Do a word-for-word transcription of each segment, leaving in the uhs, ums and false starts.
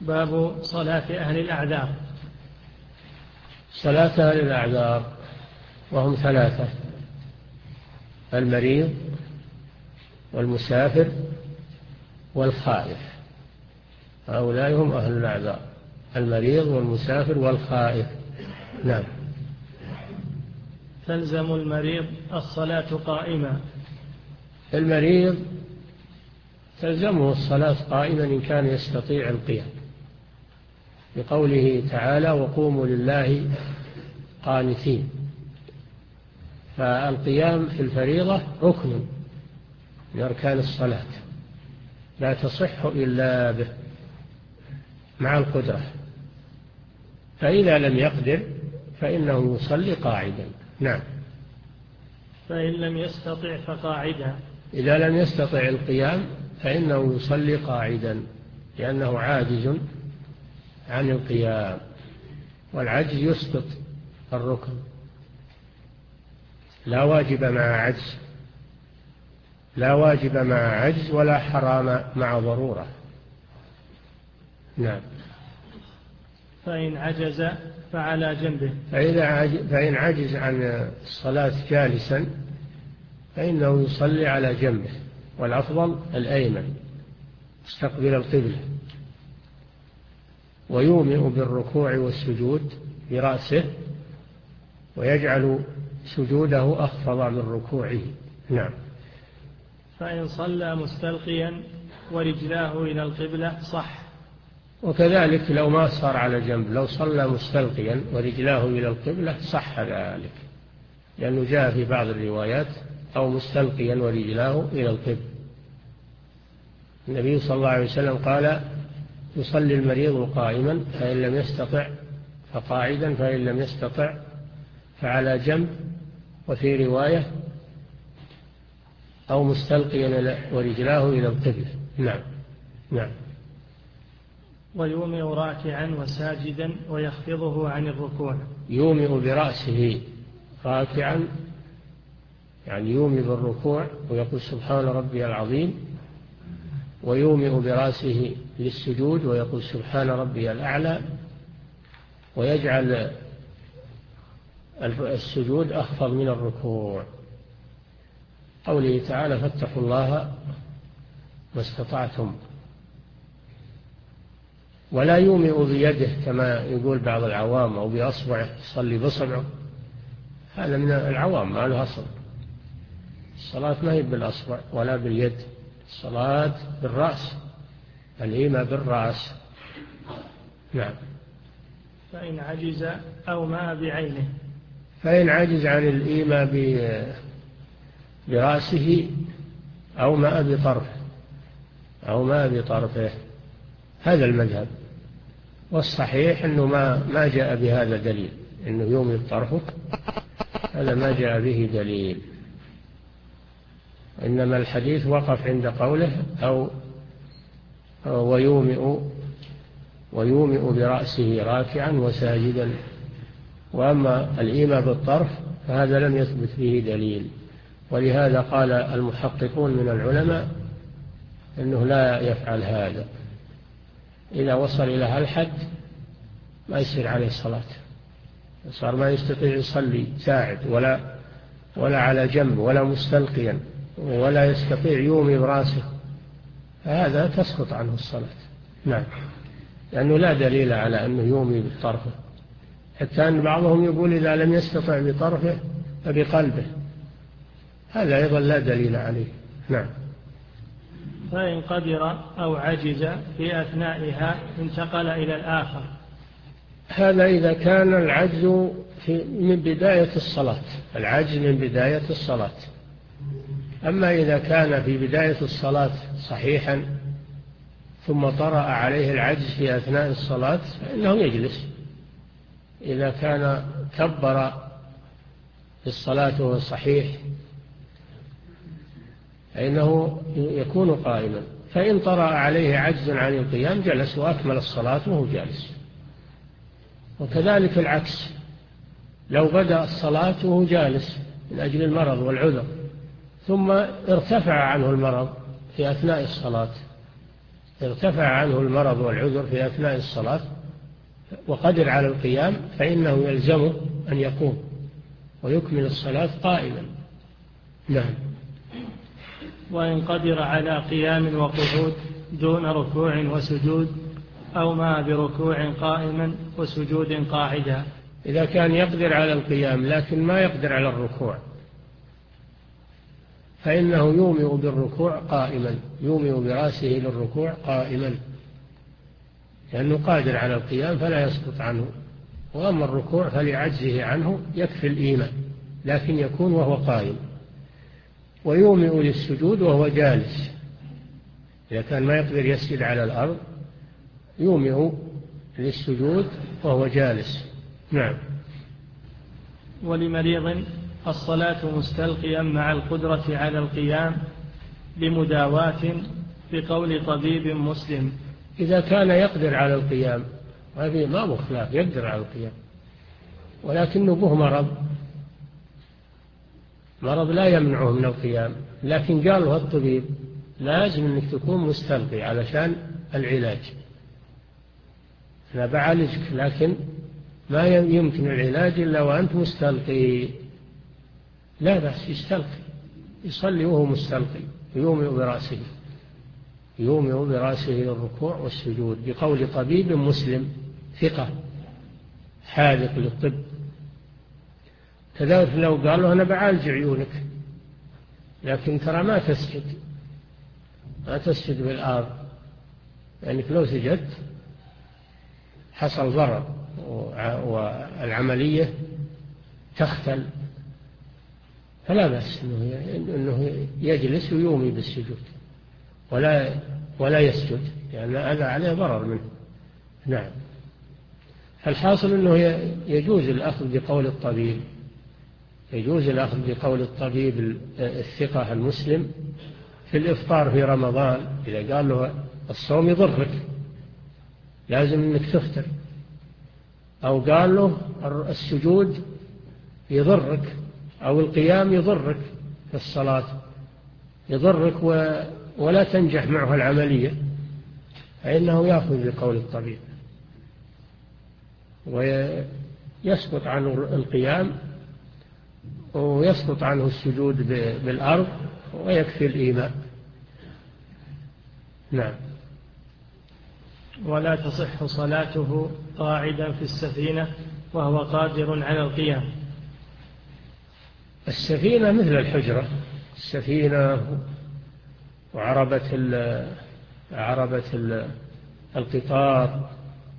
باب صلاة أهل الأعذار. صلاة أهل الأعذار وهم ثلاثة: المريض والمسافر والخائف. هؤلاء هم أهل الأعذار: المريض والمسافر والخائف. نعم. تلزم المريض الصلاة قائما. المريض تلزمه الصلاة قائما إن كان يستطيع القيام، بقوله تعالى: وقوموا لله قانتين. فالقيام في الفريضة ركن من أركان الصلاة، لا تصح إلا به مع القدرة. فإذا لم يقدر فإنه يصلي قاعدا. نعم. فإن لم يستطع فقاعدا. إذا لم يستطع القيام فإنه يصلي قاعدا، لأنه عاجز عن القيام، والعجز يسقط الركن. لا واجب مع عجز، لا واجب مع عجز ولا حرام مع ضرورة. نعم. فإن عجز فعلى جنبه. فإذا عجز فإن عجز عن الصلاة جالسا فإنه يصلي على جنبه، والأفضل الأيمن مستقبل القبلة، ويومئ بالركوع والسجود برأسه، ويجعل سجوده أخفض من ركوعه. نعم. فإن صلى مستلقيا ورجلاه إلى القبلة صح. وكذلك لو ما صار على جنب، لو صلى مستلقيا ورجلاه إلى القبلة صح ذلك، لأنه جاء في بعض الروايات: أو مستلقيا ورجلاه إلى القبلة. النبي صلى الله عليه وسلم قال: يصلي المريض قائما، فإن لم يستطع فقاعدا، فإن لم يستطع فعلى جنب، وفي رواية: أو مستلقيا ورجلاه إلى القبلة. نعم. نعم. ويومئ راكعا وساجدا ويخفضه عن الركوع. يومئ برأسه راكعا، يعني يومئ بالركوع ويقول سبحان ربي العظيم، ويومئ برأسه للسجود ويقول سبحان ربي الأعلى، ويجعل السجود أخفض من الركوع. قوله تعالى: فاتقوا الله ما استطعتم. ولا يومئ بيده كما يقول بعض العوام، أو بأصبعه، يصلي بصبعه. هذا من العوام، ما له أصل. الصلاة ما هي بالأصبع ولا باليد، الصلاة بالرأس، الإيمة بالرأس. نعم. فإن عجز أو ما بعينه. فإن عجز عن الإيمة برأسه أو ما بطرفه، أو ما بطرفه، هذا المذهب. والصحيح أنه ما ما جاء بهذا دليل، أنه يومئ بطرفه، هذا ما جاء به دليل. إنما الحديث وقف عند قوله: أو ويومئ ويومئ برأسه راكعا وساجدا. وأما الإيمة بالطرف فهذا لم يثبت به دليل، ولهذا قال المحققون من العلماء أنه لا يفعل هذا. إذا وصل إلى هالحد ما يصير عليه صلاة، صار ما يستطيع يصلي ساعد ولا ولا على جنب ولا مستلقيا، ولا يستطيع يومي براسه، فهذا تسقط عنه الصلاة. نعم. لأنه لا دليل على أنه يومي بطرفه، حتى أن بعضهم يقول إذا لم يستطع بطرفه فبقلبه، هذا أيضا لا دليل عليه. نعم. فإن قدر أو عجز في أثنائها انتقل إلى الآخر. هذا إذا كان العجز في من بداية الصلاة، العجز من بداية الصلاة. أما إذا كان في بداية الصلاة صحيحا ثم طرأ عليه العجز في أثناء الصلاة فإنه يجلس. إذا كان كبر في الصلاة وهو صحيح فإنه يكون قائما، فإن طرأ عليه عجز عن القيام جلس وأكمل الصلاة وهو جالس. وكذلك العكس، لو بدأ الصلاة وهو جالس من أجل المرض والعذر، ثم ارتفع عنه المرض في أثناء الصلاة ارتفع عنه المرض والعذر في أثناء الصلاة وقدر على القيام فإنه يلزمه أن يقوم ويكمل الصلاة قائما. نعم. وإن قدر على قيام وقعود دون ركوع وسجود أو ما بركوع قائما وسجود قاعدا. إذا كان يقدر على القيام لكن ما يقدر على الركوع فإنه يومئ بالركوع قائما، يومئ برأسه للركوع قائما، لأنه قادر على القيام فلا يسقط عنه. وأما الركوع فلعجزه عنه يكفي الإيمان لكن يكون وهو قائم. ويومئ للسجود وهو جالس، إذا كان ما يقدر يسجد على الأرض يومئ للسجود وهو جالس. نعم. ولمريض الصلاة مستلقيا مع القدرة على القيام لمداواة بقول طبيب مسلم. إذا كان يقدر على القيام هذه ما مخلاف، يقدر على القيام ولكنه به مرض مرض لا يمنعه من القيام، لكن قال له الطبيب لازم أنك تكون مستلقي علشان العلاج، أنا بعالجك لكن ما يمكن العلاج إلا وأنت مستلقي. لا بأس يستلقي، يصلي وهو مستلقي، يومئ برأسه يومئ برأسه للركوع والسجود بقول طبيب مسلم ثقة حاذق للطب. كذلك لو قال له أنا بعالج عيونك لكن ترى ما تسجد ما تسجد بالأرض، لأنك لو سجدت حصل ضرر والعملية تختل، فلا بأس أنه يجلس ويومي بالسجود ولا ولا يسجد لأن يعني هذا عليه ضرر منه. نعم. فالحاصل أنه يجوز الأخذ بقول الطبيب، يجوز الأخذ بقول الطبيب الثقة المسلم في الإفطار في رمضان. إذا قال له الصوم يضرك لازم أنك تفطر، أو قال له السجود يضرك أو القيام يضرك في الصلاة يضرك ولا تنجح معه العملية، فإنه يأخذ بقول الطبيب ويسقط عنه القيام ويسقط عنه السجود بالأرض ويكفي الإيماء. نعم. ولا تصح صلاته قاعدا في السفينة وهو قادر على القيام. السفينة مثل الحجرة، السفينة وعربة عربة القطار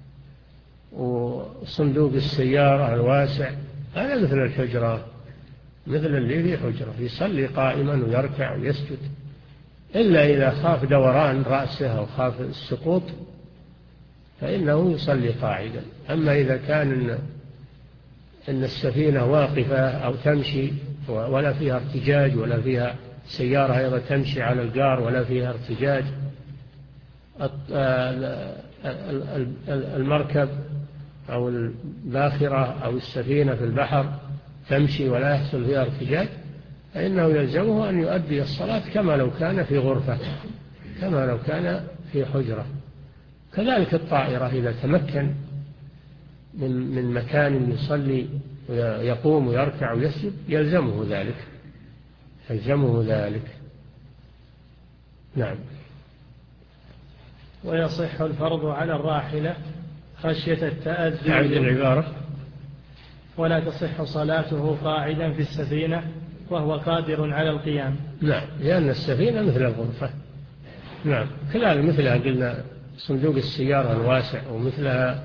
وصندوق السيارة الواسع، هذا مثل الحجرة، مثل اللي في حجرة يصلي قائما ويركع ويسجد، إلا إذا خاف دوران رأسه أو خاف السقوط فإنه يصلي قاعدا. أما إذا كان إن السفينة واقفة أو تمشي ولا فيها ارتجاج ولا فيها سيارة أيضا تمشي على الجار ولا فيها ارتجاج، المركب أو الباخرة أو السفينة في البحر تمشي ولا يحصل فيها ارتجاج، فإنه يلزمه أن يؤدي الصلاة كما لو كان في غرفة، كما لو كان في حجرة. كذلك الطائرة إذا تمكن من من مكان يصلي ويقوم ويركع ويسجد يلزمه ذلك، يلزمه ذلك. نعم. ويصح الفرض على الراحلة خشية التأذي. أعد العبارة. ولا تصح صلاته قاعدا في السفينة وهو قادر على القيام. نعم، لأن السفينة مثل الغرفة. نعم، كذلك مثلها قلنا صندوق السيارة الواسع ومثلها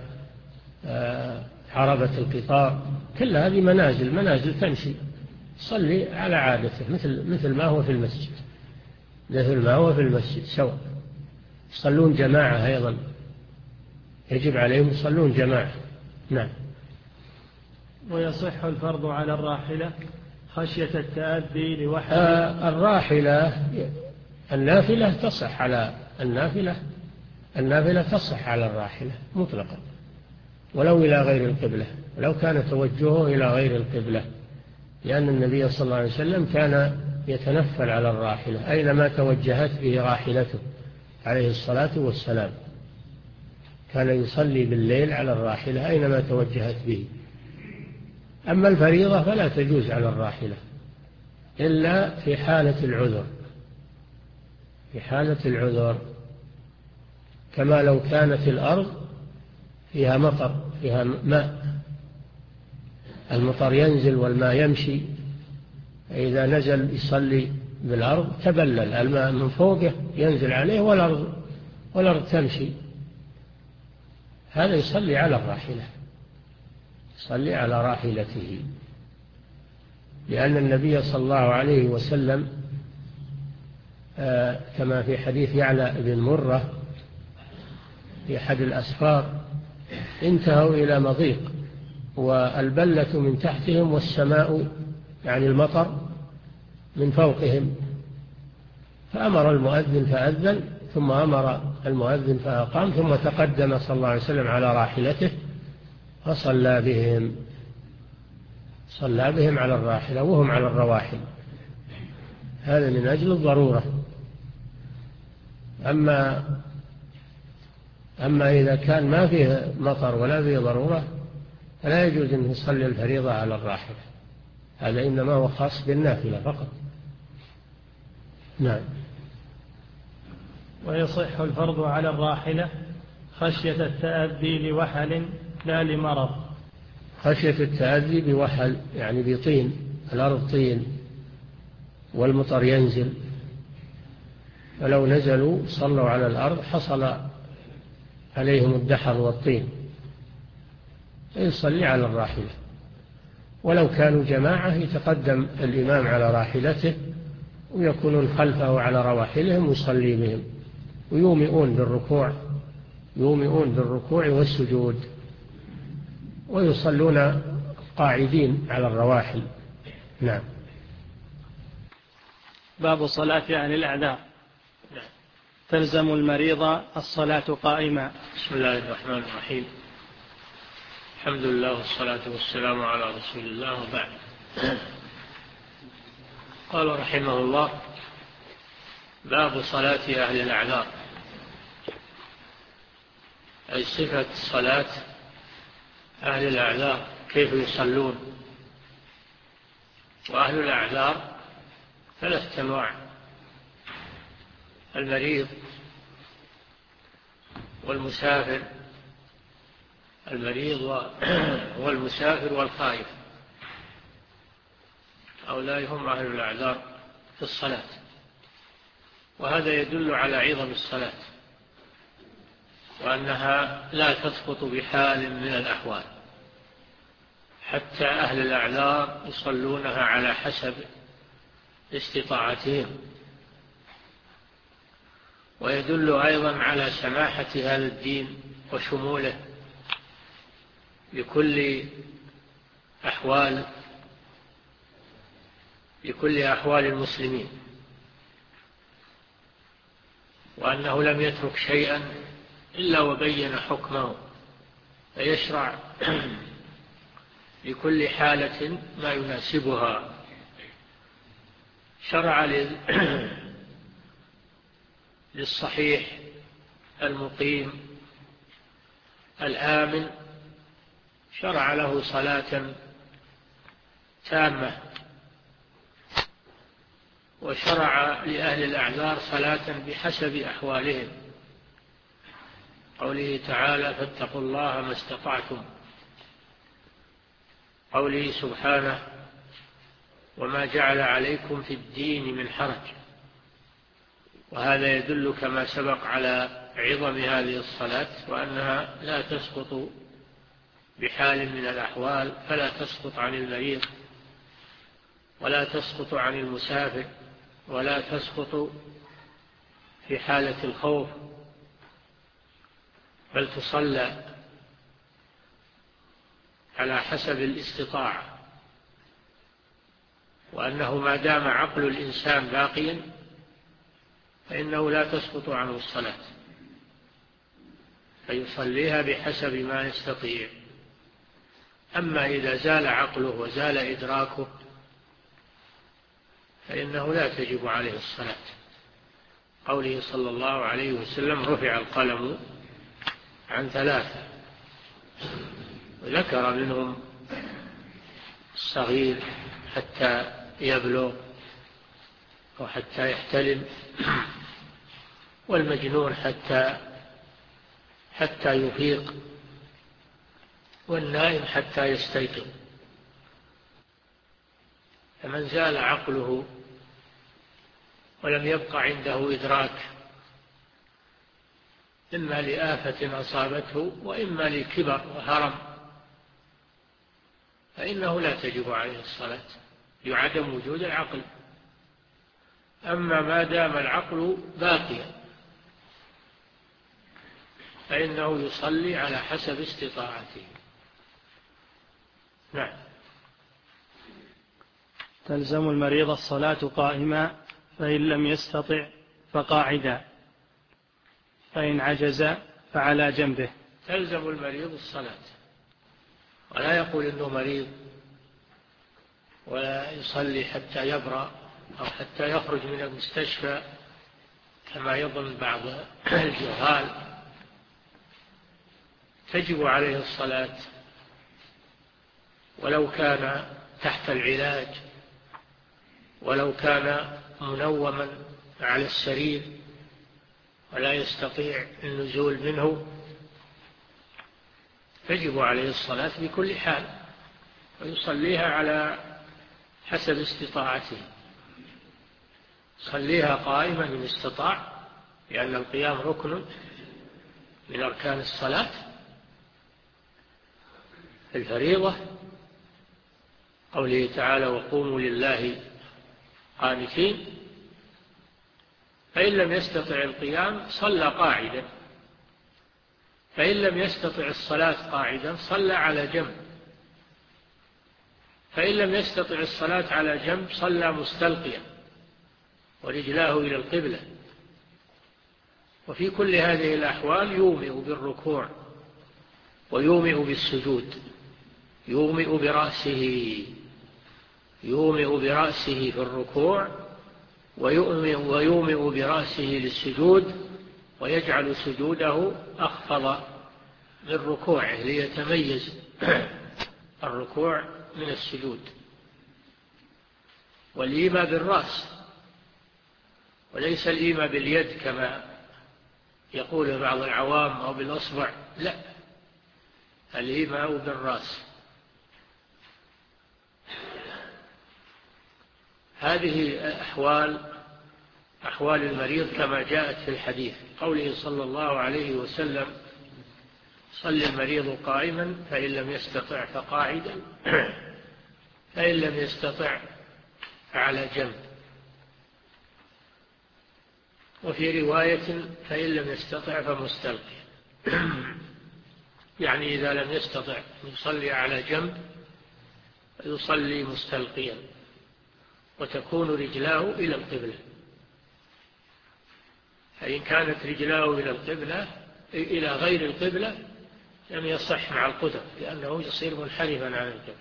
عربة القطار، كل هذه منازل منازل تمشي، صلي على عادته مثل مثل ما هو في المسجد، مثل ما هو في المسجد سواء. يصلون جماعة أيضا، يجب عليهم يصلون جماعة. نعم. ويصح الفرض على الراحلة خشية التأذي لوحده. آه الراحلة النافلة تصح على النافلة النافلة تصح على الراحلة مطلقا ولو إلى غير القبلة، ولو كان توجهه إلى غير القبلة، لأن النبي صلى الله عليه وسلم كان يتنفل على الراحلة أينما توجهت به راحلته، عليه الصلاة والسلام، كان يصلي بالليل على الراحلة أينما توجهت به. أما الفريضة فلا تجوز على الراحلة إلا في حالة العذر، في حالة العذر كما لو كانت الأرض فيها مطر، فيها ماء، المطر ينزل والماء يمشي، إذا نزل يصلي بالأرض تبلل الماء من فوقه ينزل عليه والأرض, والأرض تمشي، هذا يصلي على الراحلة، يصلي على راحلته، لأن النبي صلى الله عليه وسلم آه كما في حديث يعلى بن مرة في أحد الأسفار انتهوا إلى مضيق والبلة من تحتهم والسماء يعني المطر من فوقهم، فأمر المؤذن فأذن، ثم أمر المؤذن فأقام، ثم تقدم صلى الله عليه وسلم على راحلته فصلى بهم، صلى بهم على الراحلة وهم على الرواحل، هذا من أجل الضرورة. أما أما إذا كان ما فيه مطر ولا فيه ضرورة فلا يجوز أن يصلي الفريضة على الراحلة، هذا إنما هو خاص بالنافلة فقط. نعم. ويصح الفرض على الراحلة خشية التأذي لوحل لا لمرض. خشية التأذي بوحل يعني بطين، الأرض طين والمطر ينزل، فلو نزلوا صلوا على الأرض حصل عليهم الدحر والطين، يصلي على الراحلة. ولو كانوا جماعة يتقدم الإمام على راحلته ويكونون خلفه على رواحلهم ويصلي بهم، ويومئون بالركوع، يومئون بالركوع والسجود، ويصلون قاعدين على الرواحل. نعم. باب صلاة أهل الأعذار. تلزم المريض الصلاة قائما. بسم الله الرحمن الرحيم، الحمد لله والصلاة والسلام على رسول الله، وبعد. قال رحمه الله: باب صلاة أهل الأعذار، أي صفة صلاة أهل الأعذار، كيف يصلون. وأهل الأعذار ثلاثة أنواع: المريض والمسافر، المريض والمسافر والخائف، هؤلاء هم أهل الأعذار في الصلاة. وهذا يدل على عظم الصلاة وأنها لا تسقط بحال من الأحوال، حتى أهل الأعذار يصلونها على حسب استطاعتهم. ويدل أيضا على سماحة هذا الدين وشموله بكل أحوال بكل أحوال المسلمين، وأنه لم يترك شيئا إلا وبين حكمه، فيشرع لكل حالة ما يناسبها. شرع للصحيح المقيم الآمن، شرع له صلاة تامة، وشرع لأهل الأعذار صلاة بحسب أحوالهم، قوله تعالى: فاتقوا الله ما استطعتم، قوله سبحانه: وما جعل عليكم في الدين من حرج. وهذا يدل كما سبق على عظم هذه الصلاة، وأنها لا تسقط بحال من الأحوال، فلا تسقط عن المريض، ولا تسقط عن المسافر، ولا تسقط في حالة الخوف، بل تصلى على حسب الاستطاعة. وأنه ما دام عقل الإنسان باقيا فإنه لا تسقط عنه الصلاة، فيصليها بحسب ما يستطيع. أما إذا زال عقله وزال إدراكه فإنه لا تجب عليه الصلاة، قوله صلى الله عليه وسلم رفع القلم عن ثلاثة، وذكر منهم الصغير حتى يبلغ أو حتى يحتلم، والمجنون حتى حتى يفيق، والنائم حتى يستيقظ. فمن زال عقله ولم يبق عنده إدراك إما لآفة أصابته وإما لكبر وهرم فإنه لا تجب عليه الصلاة لعدم وجود العقل. أما ما دام العقل باقيا فإنه يصلي على حسب استطاعته. نعم. تلزم المريض الصلاة قائما فإن لم يستطع فقاعدا، فإن عجز فعلى جنبه. تلزم المريض الصلاة، ولا يقول إنه مريض ولا يصلي حتى يبرأ أو حتى يخرج من المستشفى كما يظن بعض الجهال. تجب عليه الصلاة ولو كان تحت العلاج، ولو كان منوما على السرير ولا يستطيع النزول منه، تجب عليه الصلاة بكل حال، ويصليها على حسب استطاعته. صليها قائما إن استطاع، لأن القيام ركن من أركان الصلاة الفريضة، قوله تعالى وقوموا لله قانتين. فإن لم يستطع القيام صلى قاعدا، فإن لم يستطع الصلاة قاعدا صلى على جنب، فإن لم يستطع الصلاة على جنب صلى مستلقيا ورجلاه إلى القبلة. وفي كل هذه الأحوال يومئ بالركوع ويومئ بالسجود، يومئ برأسه يومئ برأسه في الركوع ويومئ, ويومئ برأسه للسجود، ويجعل سجوده أخفض من ركوعه ليتميز الركوع من السجود. والإيماء بالرأس وليس الإيماء باليد كما يقول بعض العوام أو بالأصبع، لا، الإيماء بالرأس. هذه أحوال أحوال المريض كما جاءت في الحديث، قوله صلى الله عليه وسلم صلي المريض قائما فإن لم يستطع فقاعدا فإن لم يستطع فعلى جنب، وفي رواية فإن لم يستطع فمستلقيا. يعني إذا لم يستطع يصلي على جنب يصلي مستلقيا، وتكون رجلاه إلى القبلة. فإن كانت رجلاه إلى القبلة إلى غير القبلة لم يصح مع القدر، لأنه يصير منحرفا عن القبلة.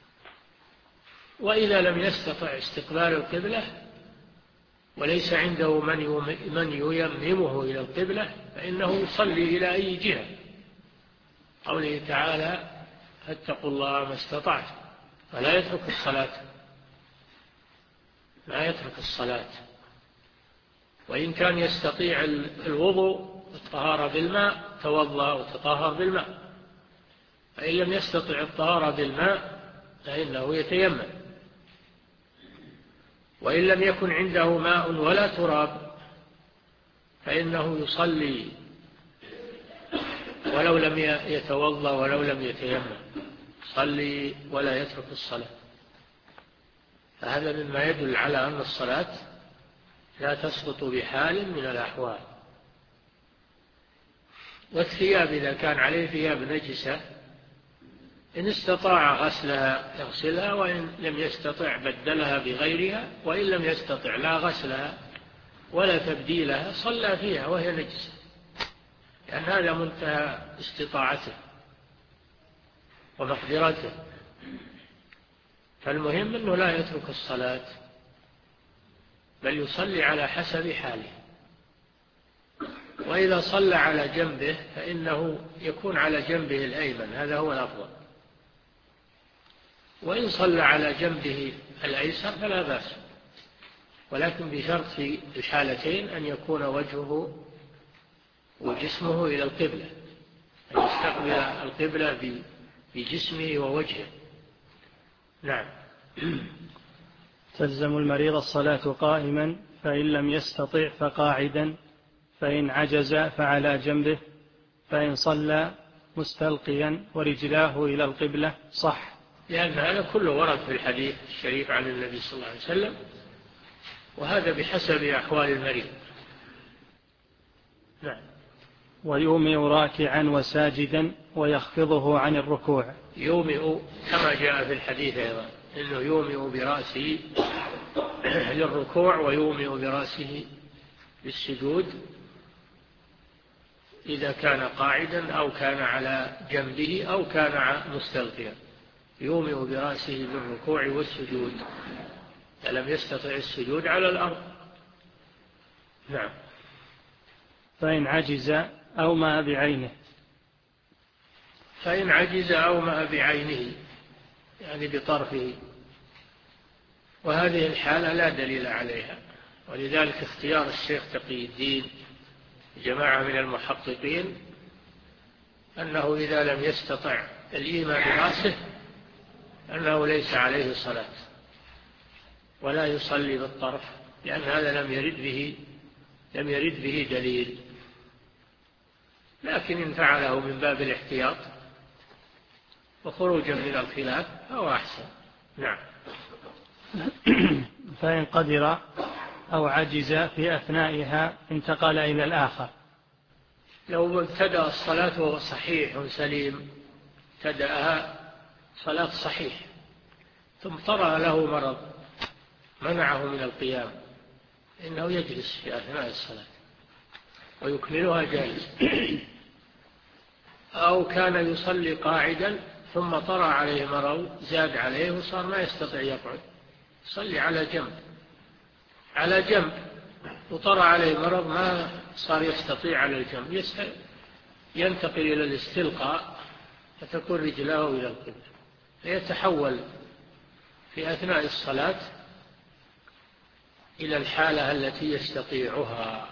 وإذا لم يستطع استقبال القبلة وليس عنده من ييممه إلى القبلة فإنه يصلي إلى أي جهة، قوله تعالى فاتقوا الله ما استطعت، فلا يترك الصلاة لا يترك الصلاة. وإن كان يستطيع الوضوء والطهارة بالماء توضأ وتطهر بالماء، فإن لم يستطع الطهارة بالماء فإنه يتيمم. وإن لم يكن عنده ماء ولا تراب فإنه يصلي ولو لم يتوضأ ولو لم يتيمم، يصلي ولا يترك الصلاة. فهذا مما يدل على أن الصلاة لا تسقط بحال من الأحوال. والثياب إذا كان عليه ثياب نجسة إن استطاع غسلها يغسلها، وإن لم يستطع بدلها بغيرها، وإن لم يستطع لا غسلها ولا تبديلها صلى فيها وهي نجسة، لأن هذا منتهى استطاعته ومقدرته. فالمهم أنه لا يترك الصلاة بل يصلي على حسب حاله. وإذا صلى على جنبه فإنه يكون على جنبه الأيمن، هذا هو الأفضل. وإن صلى على جنبه الأيسر فلا بأس، ولكن بشرط في الحالتين أن يكون وجهه وجسمه إلى القبلة، أن يستقبل القبلة بجسمه ووجهه. نعم. تلزم المريض الصلاة قائما، فإن لم يستطع فقاعدا، فإن عجز فعلى جنبه، فإن صلى مستلقيا ورجلاه إلى القبلة صح. لأن هذا كله ورد في الحديث الشريف عن النبي صلى الله عليه وسلم، وهذا بحسب أحوال المريض. نعم. ويومئ راكعا وساجدا ويخفضه عن الركوع. يومئ كما جاء في الحديث أيضا إنه يومئ برأسه للركوع ويومئ برأسه للسجود إذا كان قاعدا أو كان على جنبه أو كان مستلقيا. يومئ برأسه للركوع والسجود، فلم يستطع السجود على الأرض. نعم. فإن عجز أو ما بعينه. فإن عجز أو ما بعينه يعني بطرفه، وهذه الحالة لا دليل عليها، ولذلك اختيار الشيخ تقي الدين جماعة من المحققين أنه إذا لم يستطع الإيمان برأسه أنه ليس عليه صلاة ولا يصلي بالطرف، لأن هذا لم يرد به لم يرد به دليل، لكن إن فعله من باب الاحتياط وخروجا من الخلاف فهو أحسن. نعم. فإن قدر أو عجز في أثنائها انتقل إلى الآخر. لو ابتدأ الصلاة وهو صحيح سليم، ابتدأها صلاة صحيح، ثم طرأ له مرض منعه من القيام، إنه يجلس في أثناء الصلاة ويكملها جالس. أو كان يصلي قاعدا ثم طرأ عليه مرض زاد عليه وصار ما يستطيع يقعد، يصلي على جنب على جنب وطرأ عليه مرض ما صار يستطيع على الجنب، ينتقل إلى الاستلقاء فتكون رجلاه إلى القبلة، فيتحول في أثناء الصلاة إلى الحالة التي يستطيعها،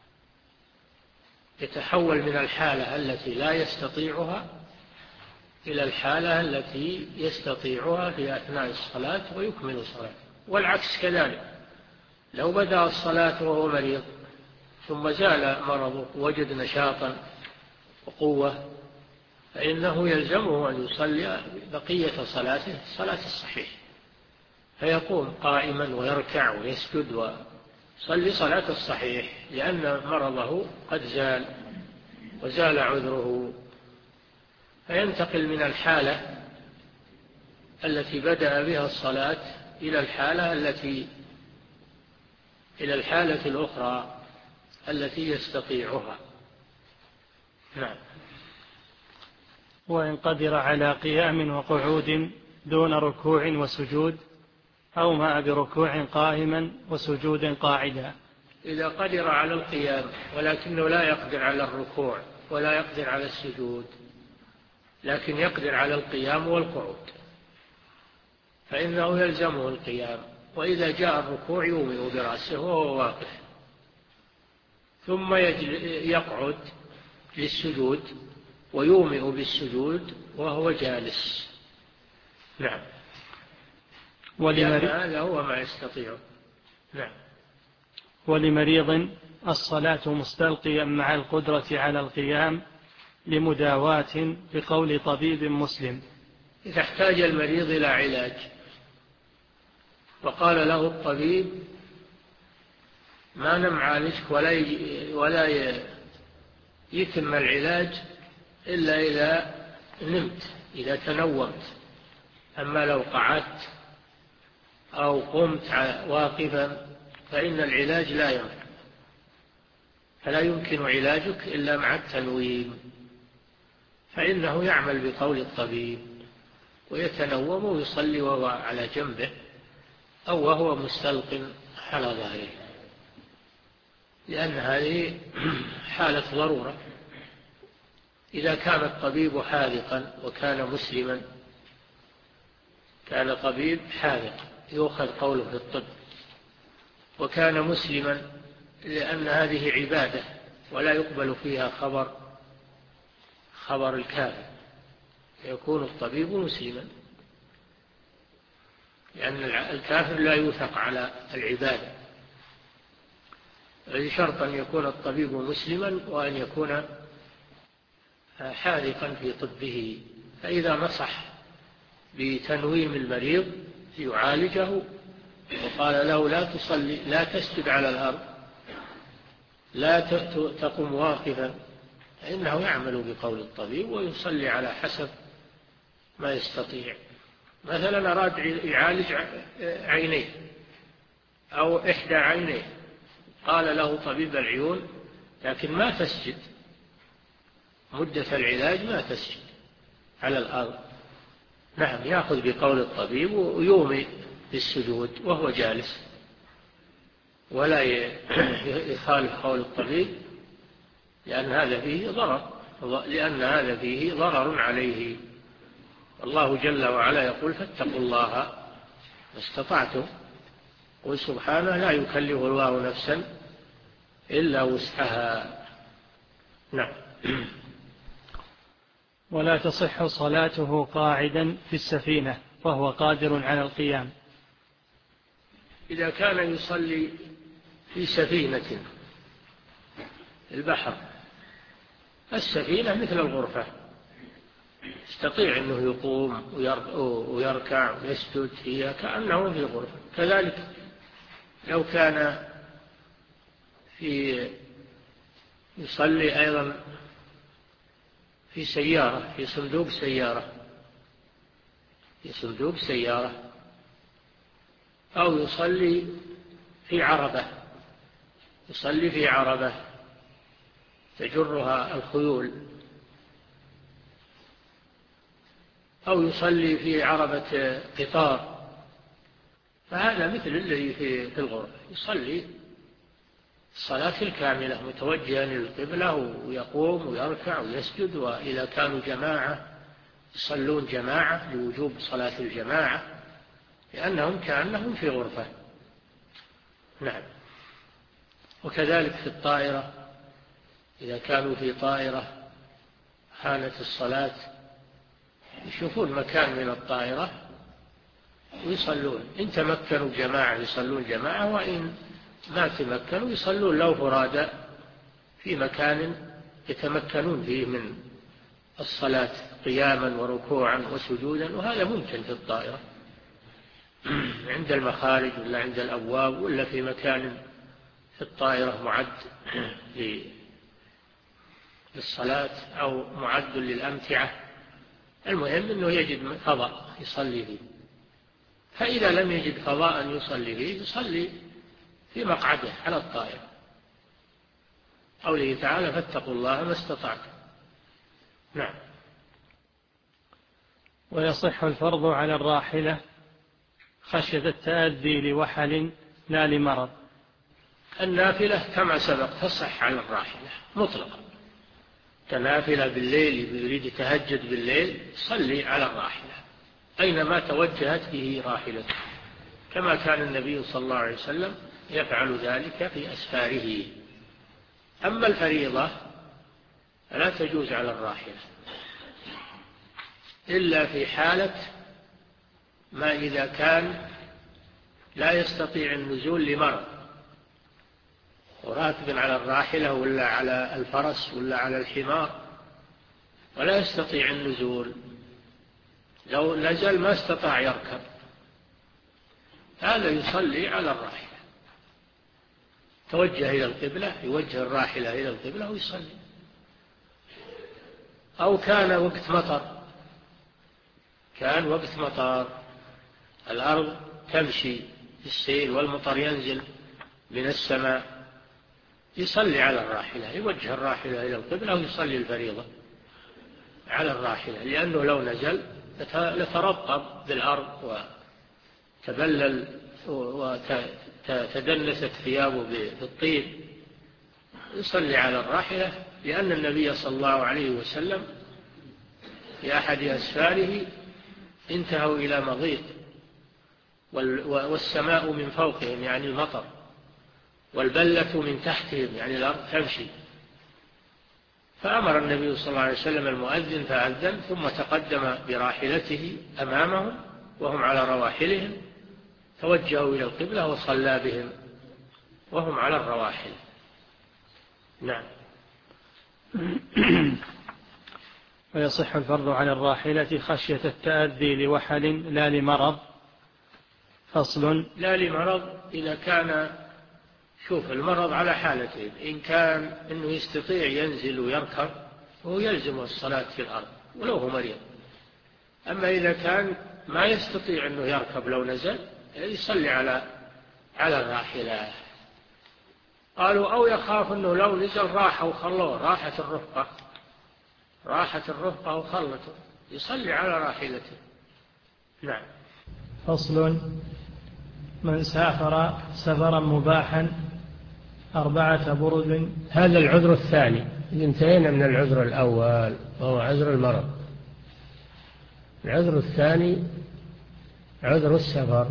يتحول من الحالة التي لا يستطيعها إلى الحالة التي يستطيعها في أثناء الصلاة ويكمل الصلاة. والعكس كذلك، لو بدأ الصلاة وهو مريض ثم زال مرضه ووجد نشاطا وقوة فإنه يلزمه أن يصلي بقية صلاته صلاة الصحيح، فيقوم قائما ويركع ويسجد ويصلي صلاة الصحيح، لأن مرضه قد زال وزال عذره، فينتقل من الحالة التي بدأ بها الصلاة إلى الحالة التي إلى الحالة الأخرى التي يستطيعها. نعم. وإن قدر على قيام وقعود دون ركوع وسجود، أو ما بركوع قائما وسجود قاعدا. إذا قدر على القيام ولكنه لا يقدر على الركوع ولا يقدر على السجود، لكن يقدر على القيام والقعود، فإنه يلزمه القيام، وإذا جاء الركوع يومئ برأسه وهو واقف، ثم يقعد للسجود ويومئ بالسجود وهو جالس. نعم. هذا هو ما يستطيع. نعم. ولمريض الصلاة مستلقيا مع القدرة على القيام لمداواة بقول طبيب مسلم. إذا احتاج المريض إلى علاج وقال له الطبيب ما نعالجك ولا ولا يتم العلاج إلا إذا نمت، إذا تنومت، أما لو قعدت أو قمت واقفا فإن العلاج لا يمكن، فلا يمكن علاجك إلا مع التنويم، فإنه يعمل بقول الطبيب ويتنوم ويصلي وهو على جنبه أو وهو مستلق على ظهره. لأن هذه حالة ضرورة. إذا كان الطبيب حاذقا وكان مسلما، كان طبيب حاذق يؤخذ قوله في الطب، وكان مسلما لأن هذه عبادة ولا يقبل فيها خبر خبر الكافر، يكون الطبيب مسلما، لأن الكافر لا يوثق على العبادة. شرط أن يكون الطبيب مسلما وأن يكون حاذقا في طبه. فإذا نصح بتنويم المريض يعالجه وقال له لا تصلي، لا تسجد على الأرض، لا تقم واقفا، فإنه يعمل بقول الطبيب ويصلي على حسب ما يستطيع. مثلا أراد يعالج عينيه أو إحدى عينيه، قال له طبيب العيون لكن ما تسجد مدة العلاج، ما تسجد على الأرض. نعم، يأخذ بقول الطبيب ويومي بالسجود وهو جالس، ولا يخالف قول الطبيب، لأن هذا فيه ضرر لأن هذا فيه ضرر عليه. الله جل وعلا يقول فاتقوا الله ما استطعتم، وسبحانه لا يكلف الله نفسا إلا وسعها. نعم. ولا تصح صلاته قاعدا في السفينة فهو قادر على القيام. إذا كان يصلي في سفينة البحر، السفينة مثل الغرفة، يستطيع أنه يقوم ويركع ويسجد فيها كأنه في غرفة. كذلك لو كان في يصلي أيضا في سيارة، في صندوق سيارة في صندوق سيارة أو يصلي في عربة يصلي في عربة تجرها الخيول، أو يصلي في عربة قطار، فهذا مثل الذي في الغرفة، يصلي الصلاة الكاملة متوجها للقبلة ويقوم ويركع ويسجد. وإذا كانوا جماعة يصلون جماعة لوجوب صلاة الجماعة، لأنهم كأنهم في غرفة. نعم. وكذلك في الطائرة، إذا كانوا في طائرة حانت الصلاة يشوفون مكان من الطائرة ويصلون، إن تمكنوا جماعة يصلون جماعة، وإن ما تمكنوا يصلون لو فرادى في مكان يتمكنون فيه من الصلاة قياما وركوعا وسجودا. وهذا ممكن في الطائرة عند المخارج ولا عند الأبواب ولا في مكان في الطائرة معد للصلاة أو معد للأمتعة. المهم أنه يجد فضاء يصلي فيه، فإذا لم يجد فضاء يصلي فيه يصلي في مقعده على الطائرة. قوله تعالى فاتقوا الله ما استطعتم. نعم. ويصح الفرض على الراحلة خشية التأذي لوحل لا لمرض. النافلة كما سبق تصح على الراحلة مطلقا، كنافلة بالليل يريد يتهجد بالليل صلي على الراحلة أينما توجهت به راحلته، كما كان النبي صلى الله عليه وسلم يفعل ذلك في أسفاره. أما الفريضة فلا تجوز على الراحلة إلا في حالة ما إذا كان لا يستطيع النزول لمرض، وراكب على الراحلة ولا على الفرس ولا على الحمار ولا يستطيع النزول، لو نزل ما استطاع يركب، هذا يصلي على الراحلة، توجه إلى القبلة يوجه الراحلة إلى القبلة ويصلي. أو كان وقت مطر، كان وقت مطر الأرض تمشي في السيل والمطر ينزل من السماء، يصلي على الراحلة، يوجه الراحلة إلى القبلة ويصلي الفريضة على الراحلة، لأنه لو نزل لترطب بالأرض وتبلل وتدنست ثيابه بالطين، يصلي على الراحلة، لأن النبي صلى الله عليه وسلم في أحد أسفاره انتهوا إلى مضيق والسماء من فوقهم يعني المطر، والبلة من تحتهم يعني الأرض تمشي، فأمر النبي صلى الله عليه وسلم المؤذن فأذن، ثم تقدم براحلته أمامهم وهم على رواحلهم، توجهوا إلى القبلة وصلى بهم وهم على الرواحل. نعم. ويصح الفرض على الراحلة خشية التأذي لوحل لا لمرض. فصل. لا لمرض إذا كان، شوف المرض على حالتين، إن كان أنه يستطيع ينزل ويركب وهو يلزم الصلاة في الأرض ولو هو مريض. أما إذا كان ما يستطيع أنه يركب لو نزل يصلي على على الراحلة. قالوا أو يخاف أنه لو نزل راح وخلوه، راحت الرفقة راحت الرفقة وخلته، يصلي على راحلته. نعم. فصل. من سافر سفرا مباحا أربعة برد. هذا العذر الثاني، انتهينا من العذر الأول وهو عذر المرض. العذر الثاني عذر السفر.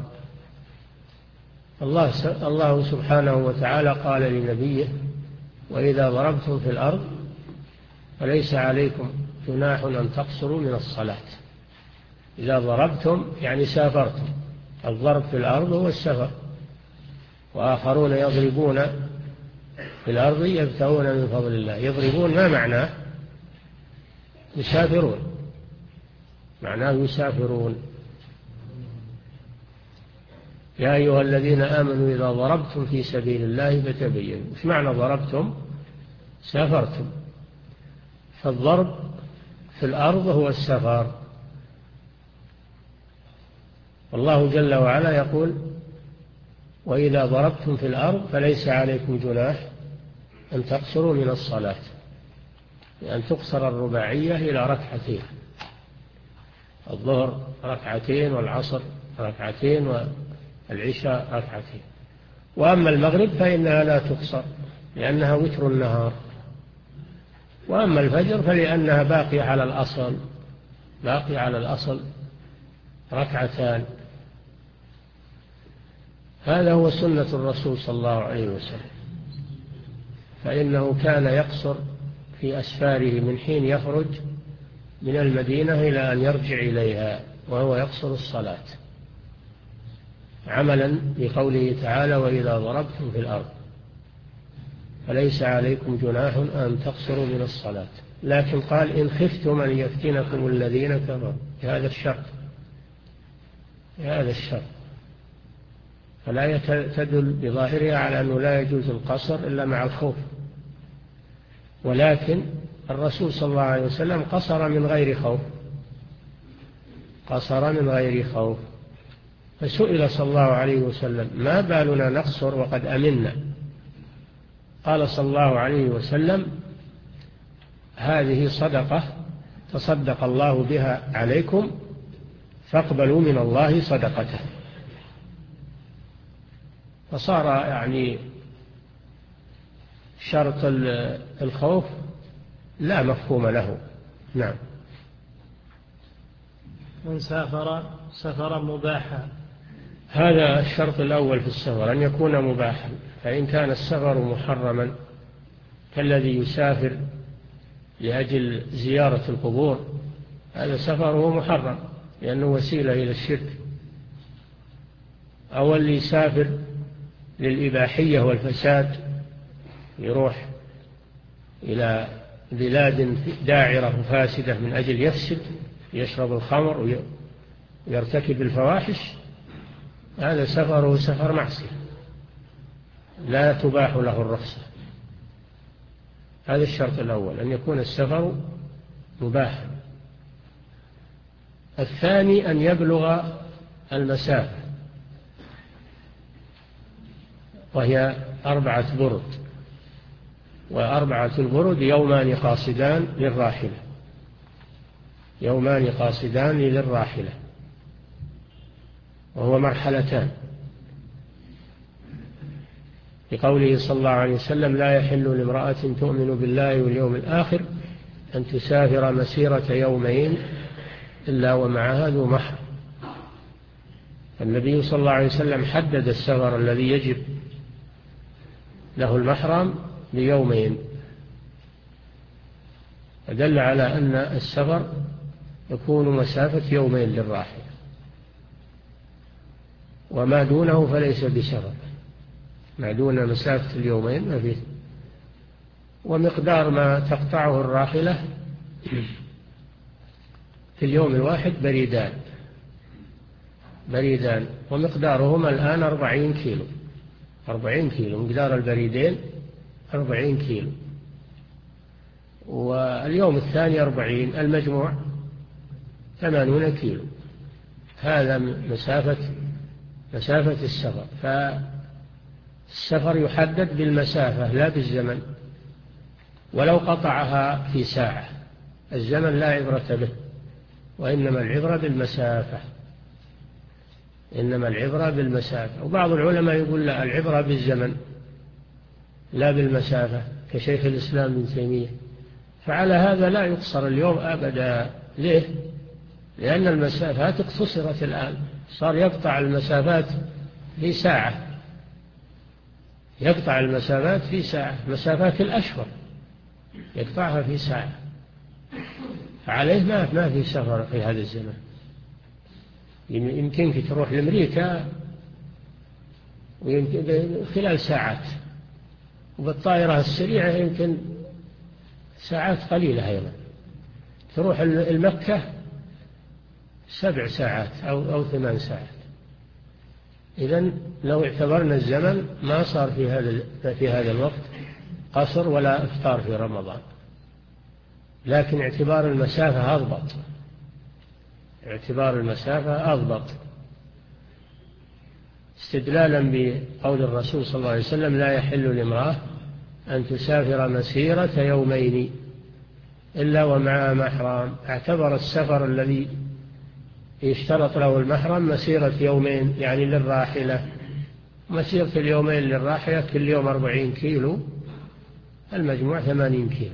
الله الله سبحانه وتعالى قال لنبيه: وإذا ضربتم في الأرض فليس عليكم جناح أن تقصروا من الصلاة. إذا ضربتم يعني سافرتم، الضرب في الأرض هو السفر. وآخرون يضربون في الأرض يبتغون من فضل الله. يضربون ما معناه؟ يسافرون، معناه يسافرون. يا أيها الذين آمنوا إذا ضربتم في سبيل الله فتبينوا. إيش معنى ضربتم؟ سافرتم. فالضرب في الأرض هو السفر. والله جل وعلا يقول: وإذا ضربتم في الأرض فليس عليكم جناح أن تقصروا من الصلاة، لأن تقصر الرباعية إلى ركعتين، الظهر ركعتين والعصر ركعتين والعشاء ركعتين. وأما المغرب فإنها لا تقصر لأنها وتر النهار. وأما الفجر فلأنها باقية على الأصل باقية على الأصل ركعتان. هذا هو سنة الرسول صلى الله عليه وسلم، فإنه كان يقصر في أسفاره من حين يخرج من المدينة إلى أن يرجع إليها، وهو يقصر الصلاة عملا بقوله تعالى: وإذا ضربتم في الأرض فليس عليكم جناح أن تقصروا من الصلاة. لكن قال: إن خفتم أن يفتنكم الذين كفروا، هذا الشرط هذا الشرط فلا تدل بظاهرها على أنه لا يجوز القصر إلا مع الخوف. ولكن الرسول صلى الله عليه وسلم قصر من غير خوف قصر من غير خوف فسئل صلى الله عليه وسلم: ما بالنا نقصر وقد أمنا؟ قال صلى الله عليه وسلم: هذه صدقة تصدق الله بها عليكم فاقبلوا من الله صدقته. فصار يعني شرط الخوف لا مفهوم له. نعم. من سافر سفرا مباحا. هذا الشرط الأول في السفر، أن يكون مباحا. فإن كان السفر محرما كالذي يسافر لأجل زيارة القبور، هذا سفره محرم لأنه وسيلة إلى الشرك. أو اللي يسافر للإباحية والفساد، يروح إلى بلاد داعرة فاسدة من أجل يفسد، يشرب الخمر ويرتكب الفواحش، هذا سفره سفر معصية لا تباح له الرخصة. هذا الشرط الأول، أن يكون السفر مباحا. الثاني أن يبلغ المسافة، وهي أربعة برد، وأربعة البرد يومان قاصدان للراحلة يومان قاصدان للراحلة وهو مرحلتان. بقوله صلى الله عليه وسلم: لا يحل لامرأة تؤمن بالله واليوم الآخر أن تسافر مسيرة يومين إلا ومعها ذو محرم. النبي صلى الله عليه وسلم حدد السفر الذي يجب له المحرم بيومين، فدل على أن السفر يكون مسافة يومين للراحلة، وما دونه فليس بسفر، ما دون مسافة اليومين ما فيه. ومقدار ما تقطعه الراحلة في اليوم الواحد بريدان بريدان ومقدارهما الآن أربعين كيلو أربعين كيلو مقدار البريدين أربعين كيلو، واليوم الثاني أربعين، المجموع ثمانون كيلو. هذا مسافة مسافة السفر. فالسفر يحدد بالمسافة لا بالزمن، ولو قطعها في ساعة الزمن لا عبرة به، وإنما العبرة بالمسافة إنما العبرة بالمسافة. وبعض العلماء يقول لا، العبرة بالزمن لا بالمسافة، كشيخ الإسلام ابن تيمية. فعلى هذا لا يقصر اليوم أبدا. ليه؟ لأن المسافات اقتصرت الآن، صار يقطع المسافات في ساعة يقطع المسافات في ساعة مسافات الأشهر يقطعها في ساعة، فعليه ما ما في سفر في هذا الزمن. يمكنك تروح لأمريكا ويمكن خلال ساعات، وبالطائرة السريعة يمكن ساعات قليلة أيضا. تروح المكة سبع ساعات أو أو ثمان ساعات. إذن لو اعتبرنا الزمن ما صار في هذا في هذا الوقت قصر ولا إفطار في رمضان، لكن اعتبار المسافة أضبط اعتبار المسافة أضبط استدلالا بقول الرسول صلى الله عليه وسلم: لا يحل لامرأة أن تسافر مسيرة يومين إلا ومعها محرم. اعتبر السفر الذي يشترط له المحرم مسيرة يومين، يعني للراحلة. مسيرة اليومين للراحلة كل يوم أربعين كيلو، المجموع ثمانين كيلو.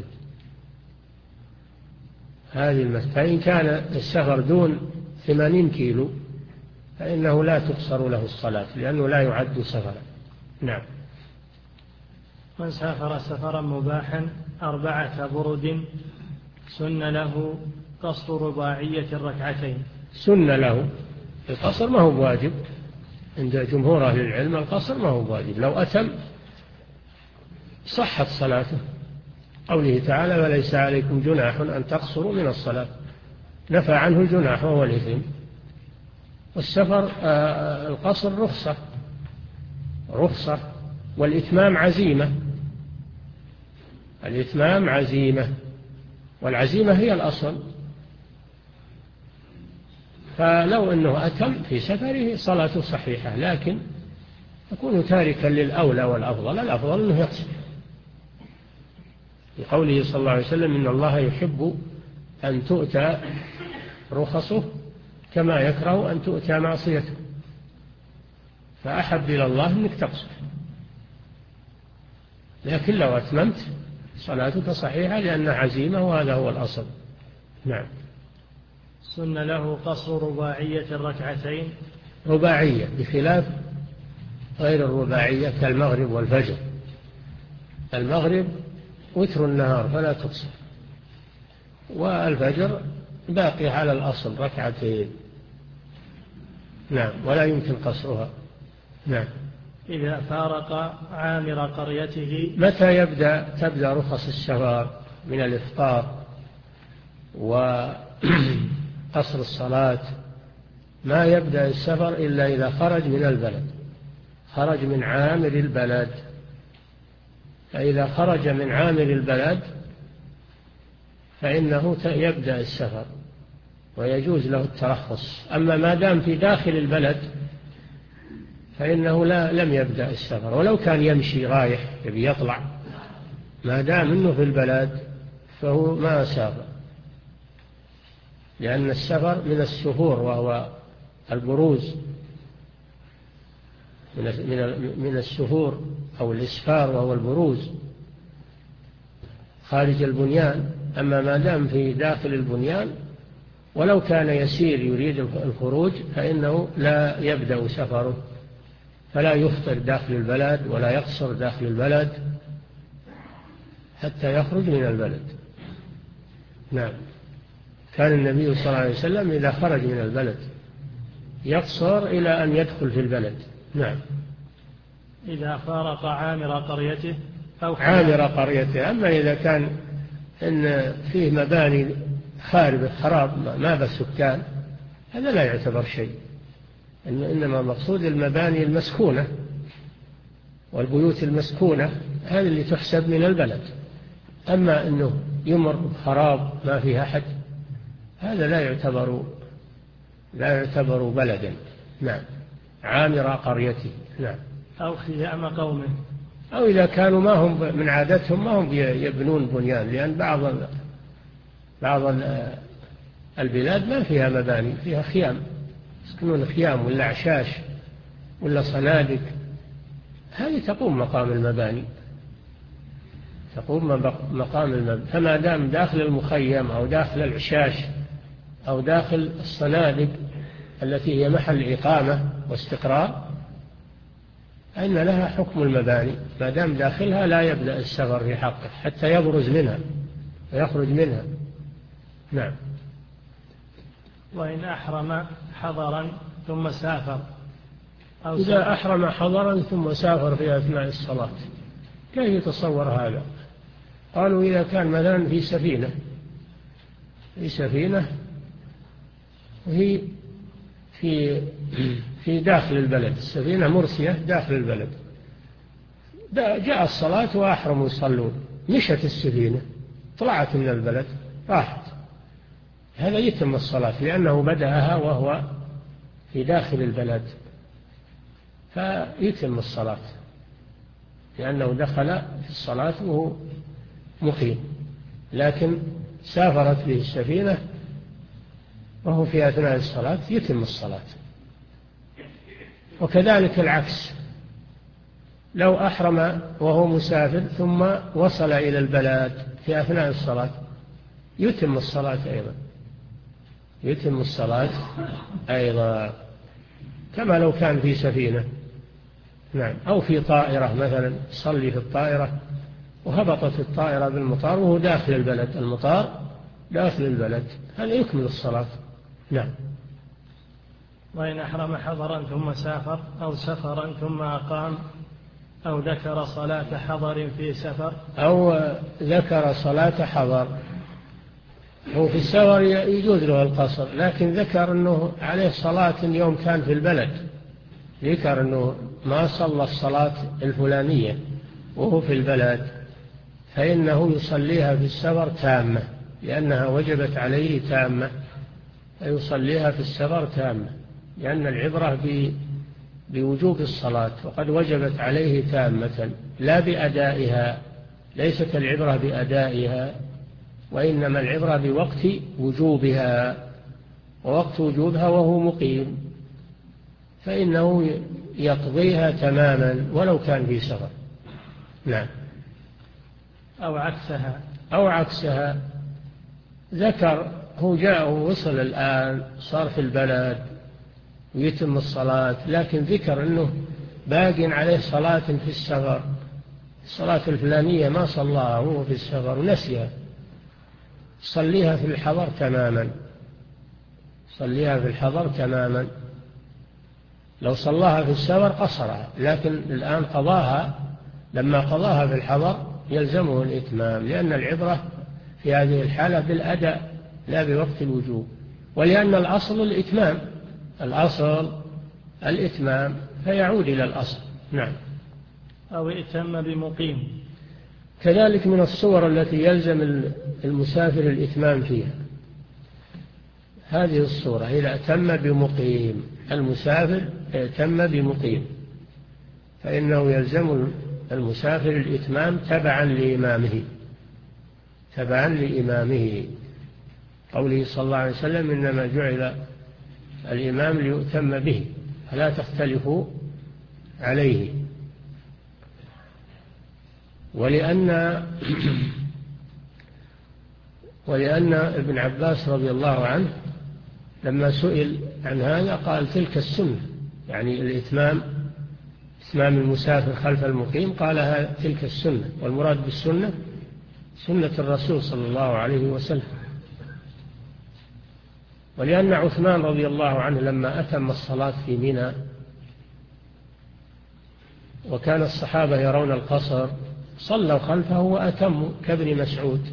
هذه المسافة. فإن كان السفر دون ثمانين كيلو فإنه لا تقصر له الصلاة، لأنه لا يعد سفرا. نعم. من سافر سفرا مباحا أربعة برد سن له قصر رباعية الركعتين. سن له القصر ما هو بواجب عند جمهور أهل العلم، القصر ما هو بواجب، لو أتم صحت صلاته. قوله تعالى: وليس عليكم جناح أن تقصروا من الصلاة، نفى عنه الجناح وهو الإثم. والسفر آه القصر رخصة رخصة والإتمام عزيمة الإتمام عزيمة والعزيمة هي الأصل. فلو أنه أتم في سفره صلاته صحيحة، لكن يكون تاركا للأولى والأفضل. الأفضل أنه يقصر، لقوله صلى الله عليه وسلم: إن الله يحب أن تؤتى رخصه كما يكره أن تؤتى معصيته. فأحب إلى الله أنك تقصر، لكن لو أتممت صلاتك صحيحة لأن عزيمة، وهذا هو الأصل. نعم. سن له قصر رباعية الركعتين. رباعية بخلاف غير الرباعية كالمغرب والفجر. المغرب وتر النهار فلا تقصر، والفجر باقي على الأصل ركعتين. نعم، ولا يمكن قصرها. نعم. إذا فارق عامر قريته. متى يبدأ تبدأ رخص السفر من الإفطار وقصر الصلاة؟ ما يبدأ السفر إلا إذا خرج من البلد، خرج من عامر البلد. فإذا خرج من عامر البلد فإنه يبدأ السفر ويجوز له الترخص. أما ما دام في داخل البلد فإنه لا لم يبدأ السفر، ولو كان يمشي رايح يبي يطلع، ما دام إنه في البلد فهو ما سافر. لأن السفر من السفور، وهو البروز من من السفور أو الإسفار وهو البروز خارج البنيان. أما ما دام في داخل البنيان ولو كان يسير يريد الخروج فإنه لا يبدأ سفره، فلا يفطر داخل البلد ولا يقصر داخل البلد حتى يخرج من البلد. نعم. كان النبي صلى الله عليه وسلم إذا خرج من البلد يقصر إلى أن يدخل في البلد. نعم. إذا فارق عامر قريته أو عامر قريته. أما إذا كان إن فيه مباني خاربة خراب ما بس سكان هذا لا يعتبر شيء، إنما مقصود المباني المسكونة والبيوت المسكونة هذه اللي تحسب من البلد. أما أنه يمر خراب ما فيها أحد هذا لا يعتبر لا يعتبر بلدا. نعم. عامر قريته. نعم. أو خيام قومه، أو إذا كانوا ما هم من عادتهم ما هم يبنون بنيان، لأن بعض بعض البلاد ما فيها مباني، فيها خيام، يسكنون خيام ولا عشاش ولا صنادق، هذه تقوم مقام المباني، تقوم مقام المباني. فما دام داخل المخيم أو داخل العشاش أو داخل الصنادق التي هي محل إقامة واستقرار أن لها حكم المباني، ما دام داخلها لا يبدأ السفر في حقه حتى يبرز منها ويخرج منها. نعم. وإن أحرم حضرا ثم سافر أو إذا سافر. أحرم حضرا ثم سافر في أثناء الصلاة كيف يتصور هذا؟ قالوا إذا كان مثلا في سفينة في سفينة وهي في في داخل البلد، السفينة مرسية داخل البلد، جاء الصلاة وأحرموا يصلون، مشت السفينة طلعت من البلد راحت، هذا يتم الصلاة لأنه بدأها وهو في داخل البلد، فيتم الصلاة لأنه دخل في الصلاة وهو مقيم. لكن سافرت به السفينة وهو في أثناء الصلاة يتم الصلاة. وكذلك العكس، لو أحرم وهو مسافر ثم وصل إلى البلد في أثناء الصلاة يتم الصلاة أيضا، يتم الصلاة أيضا كما لو كان في سفينة. نعم. أو في طائرة مثلا صلي في الطائرة وهبطت الطائرة بالمطار وهو داخل البلد، المطار داخل البلد، هذا يكمل الصلاة. نعم. وإن أحرم حضرا ثم سافر أو سفرا ثم أقام أو ذكر صلاة حضر في سفر أو ذكر صلاة حضر، هو في السفر يجوز له القصر، لكن ذكر أنه عليه صلاة يوم كان في البلد، ذكر أنه ما صلى الصلاة الفلانية وهو في البلد فإنه يصليها في السفر تامة لأنها وجبت عليه تامة، فيصليها في السفر تامة لأن العبرة بوجوب الصلاة وقد وجبت عليه تامة لا بأدائها، ليست العبرة بأدائها وإنما العبرة بوقت وجوبها، ووقت وجوبها وهو مقيم فإنه يقضيها تماما ولو كان في سفر. نعم. أو عكسها أو عكسها ذكر هو جاء ووصل الآن صار في البلد ويتم الصلاة، لكن ذكر أنه باق عليه صلاة في السفر، الصلاة الفلانية ما صلاها وهو في السفر ونسيها، صليها في الحضر تماما، صليها في الحضر تماما. لو صلاها في السفر قصرها، لكن الآن قضاها، لما قضاها في الحضر يلزمه الإتمام، لأن العبرة في هذه الحالة بالأداء لا بوقت الوجوب، ولأن الأصل الإتمام، الأصل الإتمام فيعود إلى الأصل. نعم. أو ائتم بمقيم. كذلك من الصور التي يلزم المسافر الإتمام فيها هذه الصورة، إذا ائتم بمقيم، المسافر ائتم بمقيم فإنه يلزم المسافر الإتمام تبعا لإمامه، تبعا لإمامه، قوله صلى الله عليه وسلم إنما جعل الإمام ليؤتم به فلا تختلفوا عليه. ولأن ولأن ابن عباس رضي الله عنه لما سئل عن هذا قال تلك السنة، يعني الإتمام، إتمام المسافر خلف المقيم، قال تلك السنة، والمراد بالسنة سنة الرسول صلى الله عليه وسلم. ولأن عثمان رضي الله عنه لما أتم الصلاة في منى وكان الصحابة يرون القصر صلوا خلفه وأتموا، كابن مسعود